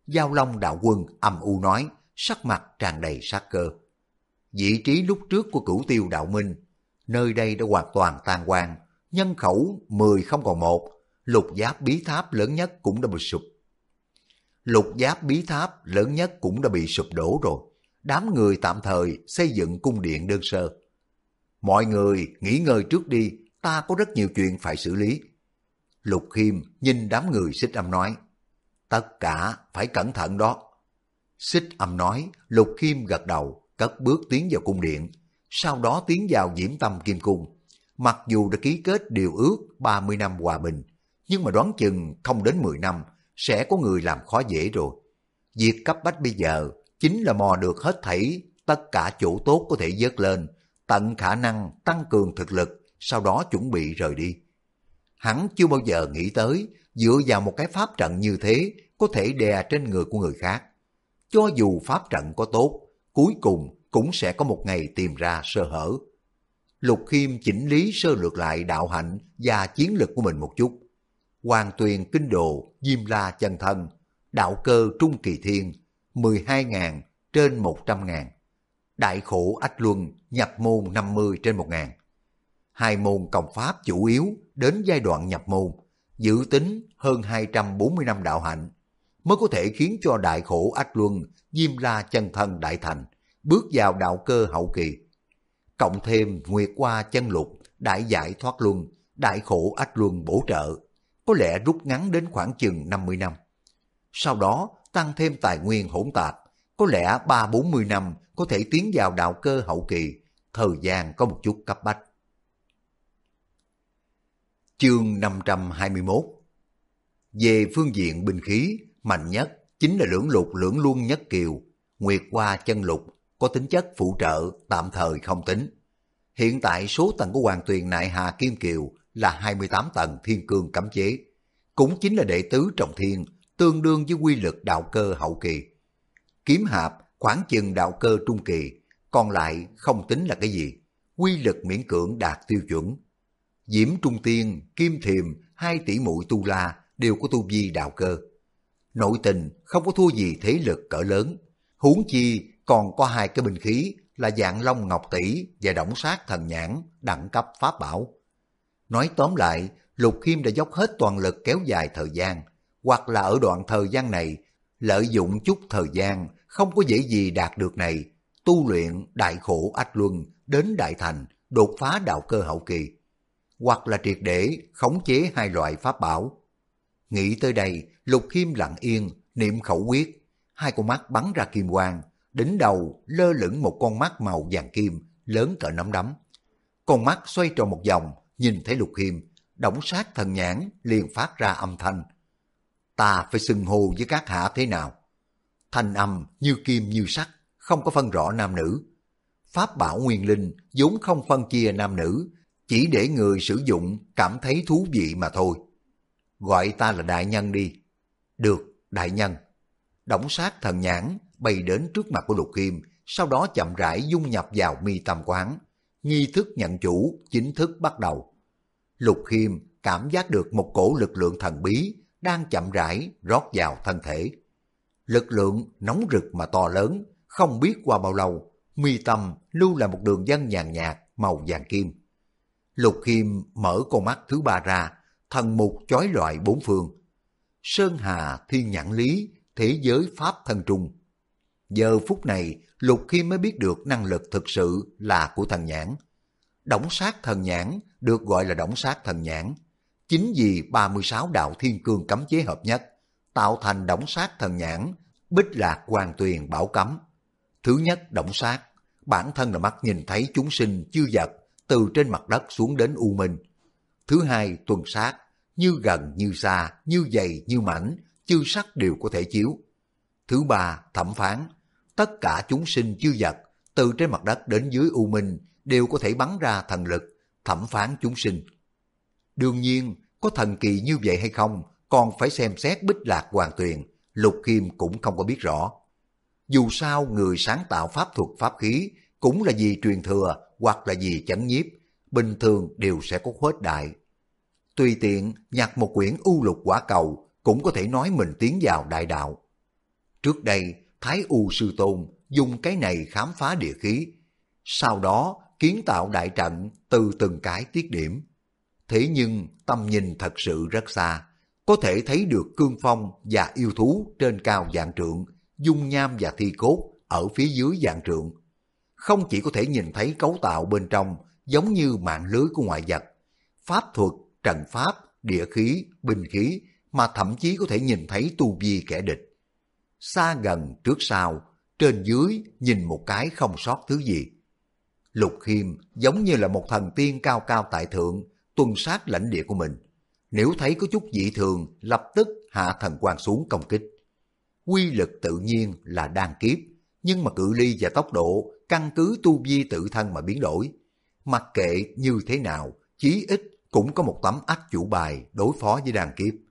Giao Long đạo quân âm u nói, sắc mặt tràn đầy sát cơ. Vị trí lúc trước của Cửu Tiêu đạo minh, nơi đây đã hoàn toàn tan hoang, nhân khẩu 10 không còn một, Lục Giáp bí tháp lớn nhất cũng đã bị sụp. Lục Giáp bí tháp lớn nhất cũng đã bị sụp đổ rồi. Đám người tạm thời xây dựng cung điện đơn sơ. Mọi người nghỉ ngơi trước đi, ta có rất nhiều chuyện phải xử lý. Lục Khiêm nhìn đám người Xích Âm nói, tất cả phải cẩn thận đó. Xích Âm nói, Lục Khiêm gật đầu, cất bước tiến vào cung điện, sau đó tiến vào Diễm Tâm Kim Cung. Mặc dù đã ký kết điều ước 30 năm hòa bình, nhưng mà đoán chừng không đến 10 năm sẽ có người làm khó dễ rồi. Việc cấp bách bây giờ chính là mò được hết thảy tất cả chỗ tốt có thể vớt lên, tận khả năng tăng cường thực lực, sau đó chuẩn bị rời đi. Hắn chưa bao giờ nghĩ tới dựa vào một cái pháp trận như thế có thể đè trên người của người khác. Cho dù pháp trận có tốt, cuối cùng cũng sẽ có một ngày tìm ra sơ hở. Lục Khiêm chỉnh lý sơ lược lại đạo hạnh và chiến lực của mình một chút. Hoàng Tuyền Kinh Đồ, Diêm La Chân Thân, đạo cơ Trung Kỳ Thiên, 12.000 trên 100.000. Đại Khổ Ách Luân, nhập môn 50 trên 1.000. Hai môn công pháp chủ yếu đến giai đoạn nhập môn, dự tính hơn 240 năm đạo hạnh, mới có thể khiến cho Đại Khổ Ách Luân, Diêm La Chân Thân đại thành, bước vào đạo cơ hậu kỳ. Cộng thêm Nguyệt Hoa Chân Lục, Đại Giải Thoát Luân, Đại Khổ Ách Luân bổ trợ, có lẽ rút ngắn đến khoảng chừng 50 năm. Sau đó tăng thêm tài nguyên hỗn tạp, có lẽ 30-40 năm có thể tiến vào đạo cơ hậu kỳ, thời gian có một chút cấp bách. Chương 521. Về phương diện binh khí, mạnh nhất chính là lưỡng lục lưỡng luân nhất kiều, Nguyệt Hoa Chân Lục, có tính chất phụ trợ tạm thời không tính. Hiện tại số tầng của Hoàng Tuyền Nại Hà Kim Kiều là 28 tầng thiên cương cấm chế, cũng chính là đệ tứ trọng thiên, tương đương với quy lực đạo cơ hậu kỳ. Kiếm hạp khoảng chừng đạo cơ trung kỳ, còn lại không tính là cái gì, quy lực miễn cưỡng đạt tiêu chuẩn. Diễm Trung Tiên, Kim Thiềm, 2 tỷ muội Tu La đều có tu vi đạo cơ. Nội tình không có thua gì thế lực cỡ lớn, huống chi còn có 2 cái binh khí là Vạn Long Ngọc Tỷ và Đổng Sát Thần Nhãn đẳng cấp pháp bảo. Nói tóm lại, Lục Khiêm đã dốc hết toàn lực kéo dài thời gian, hoặc là ở đoạn thời gian này, lợi dụng chút thời gian không có dễ gì đạt được này, tu luyện Đại Khổ Ách Luân đến đại thành, đột phá đạo cơ hậu kỳ, hoặc là triệt để khống chế 2 loại pháp bảo. Nghĩ tới đây, Lục Khiêm lặng yên, niệm khẩu quyết, 2 con mắt bắn ra kim quang, đỉnh đầu lơ lửng một con mắt màu vàng kim, lớn cỡ nắm đấm. Con mắt xoay tròn một vòng, nhìn thấy Lục Khiêm, Đổng Sát Thần Nhãn liền phát ra âm thanh. Ta phải xưng hô với các hạ thế nào? Thanh âm như kim như sắt, không có phân rõ nam nữ. Pháp bảo nguyên linh vốn không phân chia nam nữ, chỉ để người sử dụng cảm thấy thú vị mà thôi. Gọi ta là đại nhân đi. Được, đại nhân. Đổng Sát Thần Nhãn bay đến trước mặt của Lục Khiêm, sau đó chậm rãi dung nhập vào mi tâm quán. Nghi thức nhận chủ chính thức bắt đầu. Lục Khiêm cảm giác được một cổ lực lượng thần bí đang chậm rãi rót vào thân thể. Lực lượng nóng rực mà to lớn, không biết qua bao lâu, mi tâm lưu lại một đường vân nhàn nhạt màu vàng kim. Lục Khiêm mở con mắt thứ 3 ra, thần mục chói lọi 4 phương. Sơn Hà Thiên Nhãn Lý, thế giới pháp thân trung. Giờ phút này, Lục Khiêm mới biết được năng lực thực sự là của thần nhãn. Đổng Sát Thần Nhãn được gọi là Đổng Sát Thần Nhãn, chính vì 36 đạo thiên cương cấm chế hợp nhất, tạo thành Đổng Sát Thần Nhãn, Bích Lạc Hoàng Tuyền bảo cấm. Thứ nhất, Đổng Sát, bản thân là mắt nhìn thấy chúng sinh chư vật từ trên mặt đất xuống đến u minh. Thứ hai, Tuần Sát, như gần như xa, như dày như mảnh, chư sắc đều có thể chiếu. Thứ ba, Thẩm Phán, tất cả chúng sinh chư vật từ trên mặt đất đến dưới u minh đều có thể bắn ra thần lực, thẩm phán chúng sinh. Đương nhiên, có thần kỳ như vậy hay không, còn phải xem xét Bích Lạc Hoàng Tuyền, Lục Khiêm cũng không có biết rõ. Dù sao, người sáng tạo pháp thuật pháp khí cũng là vì truyền thừa hoặc là vì chấn nhiếp, bình thường đều sẽ có khuếch đại. Tùy tiện nhặt một quyển U Lục Quả Cầu cũng có thể nói mình tiến vào đại đạo. Trước đây, Thái U Sư Tôn dùng cái này khám phá địa khí, sau đó kiến tạo đại trận từ từng cái tiết điểm. Thế nhưng tầm nhìn thật sự rất xa, có thể thấy được cương phong và yêu thú trên cao vạn trượng, dung nham và thi cốt ở phía dưới vạn trượng. Không chỉ có thể nhìn thấy cấu tạo bên trong giống như mạng lưới của ngoại vật, pháp thuật, trận pháp, địa khí, binh khí, mà thậm chí có thể nhìn thấy tu vi kẻ địch. Xa gần trước sau, trên dưới nhìn một cái không sót thứ gì. Lục Khiêm giống như là một thần tiên cao cao tại thượng, tuân sát lãnh địa của mình. Nếu thấy có chút dị thường, lập tức hạ thần quang xuống công kích. Quy lực tự nhiên là đan kiếp, nhưng mà cự ly và tốc độ căn cứ tu vi tự thân mà biến đổi. Mặc kệ như thế nào, chí ít cũng có một tấm ách chủ bài đối phó với đan kiếp.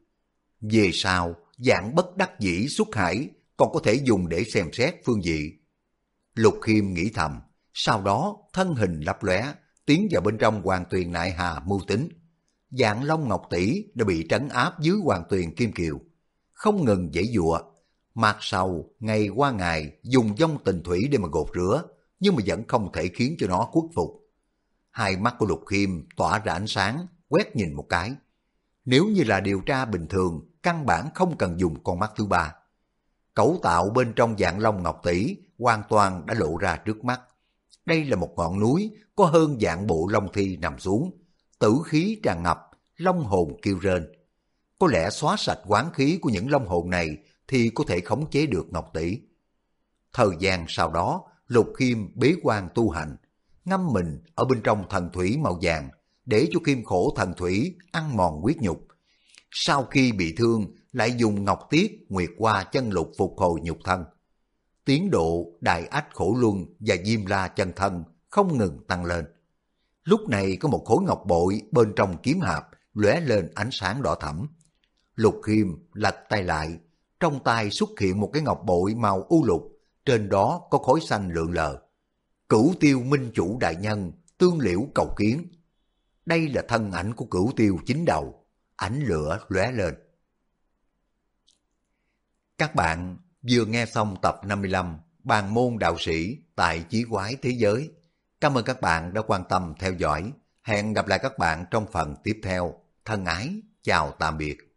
Về sau, dạng bất đắc dĩ xuất hải còn có thể dùng để xem xét phương vị. Lục Khiêm nghĩ thầm, sau đó thân hình lấp lóe tiến vào bên trong Hoàng Tuyền Nại Hà mưu tính. Dạng Long Ngọc Tỷ đã bị trấn áp dưới Hoàng Tuyền Kim Kiều, không ngừng giãy giụa. Mặt sau ngày qua ngày dùng vong tình thủy để mà gột rửa, nhưng mà vẫn không thể khiến cho nó khuất phục. Hai mắt của Lục Khiêm tỏa ra ánh sáng, quét nhìn một cái. Nếu như là điều tra bình thường, căn bản không cần dùng con mắt thứ ba. Cấu tạo bên trong Dạng Long Ngọc Tỷ hoàn toàn đã lộ ra trước mắt. Đây là một ngọn núi có hơn vạn bộ long thi nằm xuống, tử khí tràn ngập, long hồn kêu rên. Có lẽ xóa sạch oán khí của những long hồn này thì có thể khống chế được Ngọc Tỷ. Thời gian sau đó, Lục Khiêm bế quan tu hành, ngâm mình ở bên trong thần thủy màu vàng, để cho kim khổ thần thủy ăn mòn huyết nhục. Sau khi bị thương, lại dùng ngọc tiết, nguyệt hoa chân lục phục hồi nhục thân. Tiến độ đại ách khổ luân và diêm la chân thân không ngừng tăng lên. Lúc này có một khối ngọc bội bên trong kiếm hạp lóe lên ánh sáng đỏ thẫm. Lục Khiêm lật tay lại, trong tay xuất hiện một cái ngọc bội màu u lục, trên đó có khối xanh lượn lờ. Cửu Tiêu Minh Chủ đại nhân, tương liễu cầu kiến. Đây là thân ảnh của Cửu Tiêu chính đầu, ánh lửa lóe lên. Các bạn vừa nghe xong tập 55 Bàn môn đạo sĩ tại Chí Quái Thế Giới. Cảm ơn các bạn đã quan tâm theo dõi. Hẹn gặp lại các bạn trong phần tiếp theo. Thân ái, chào tạm biệt.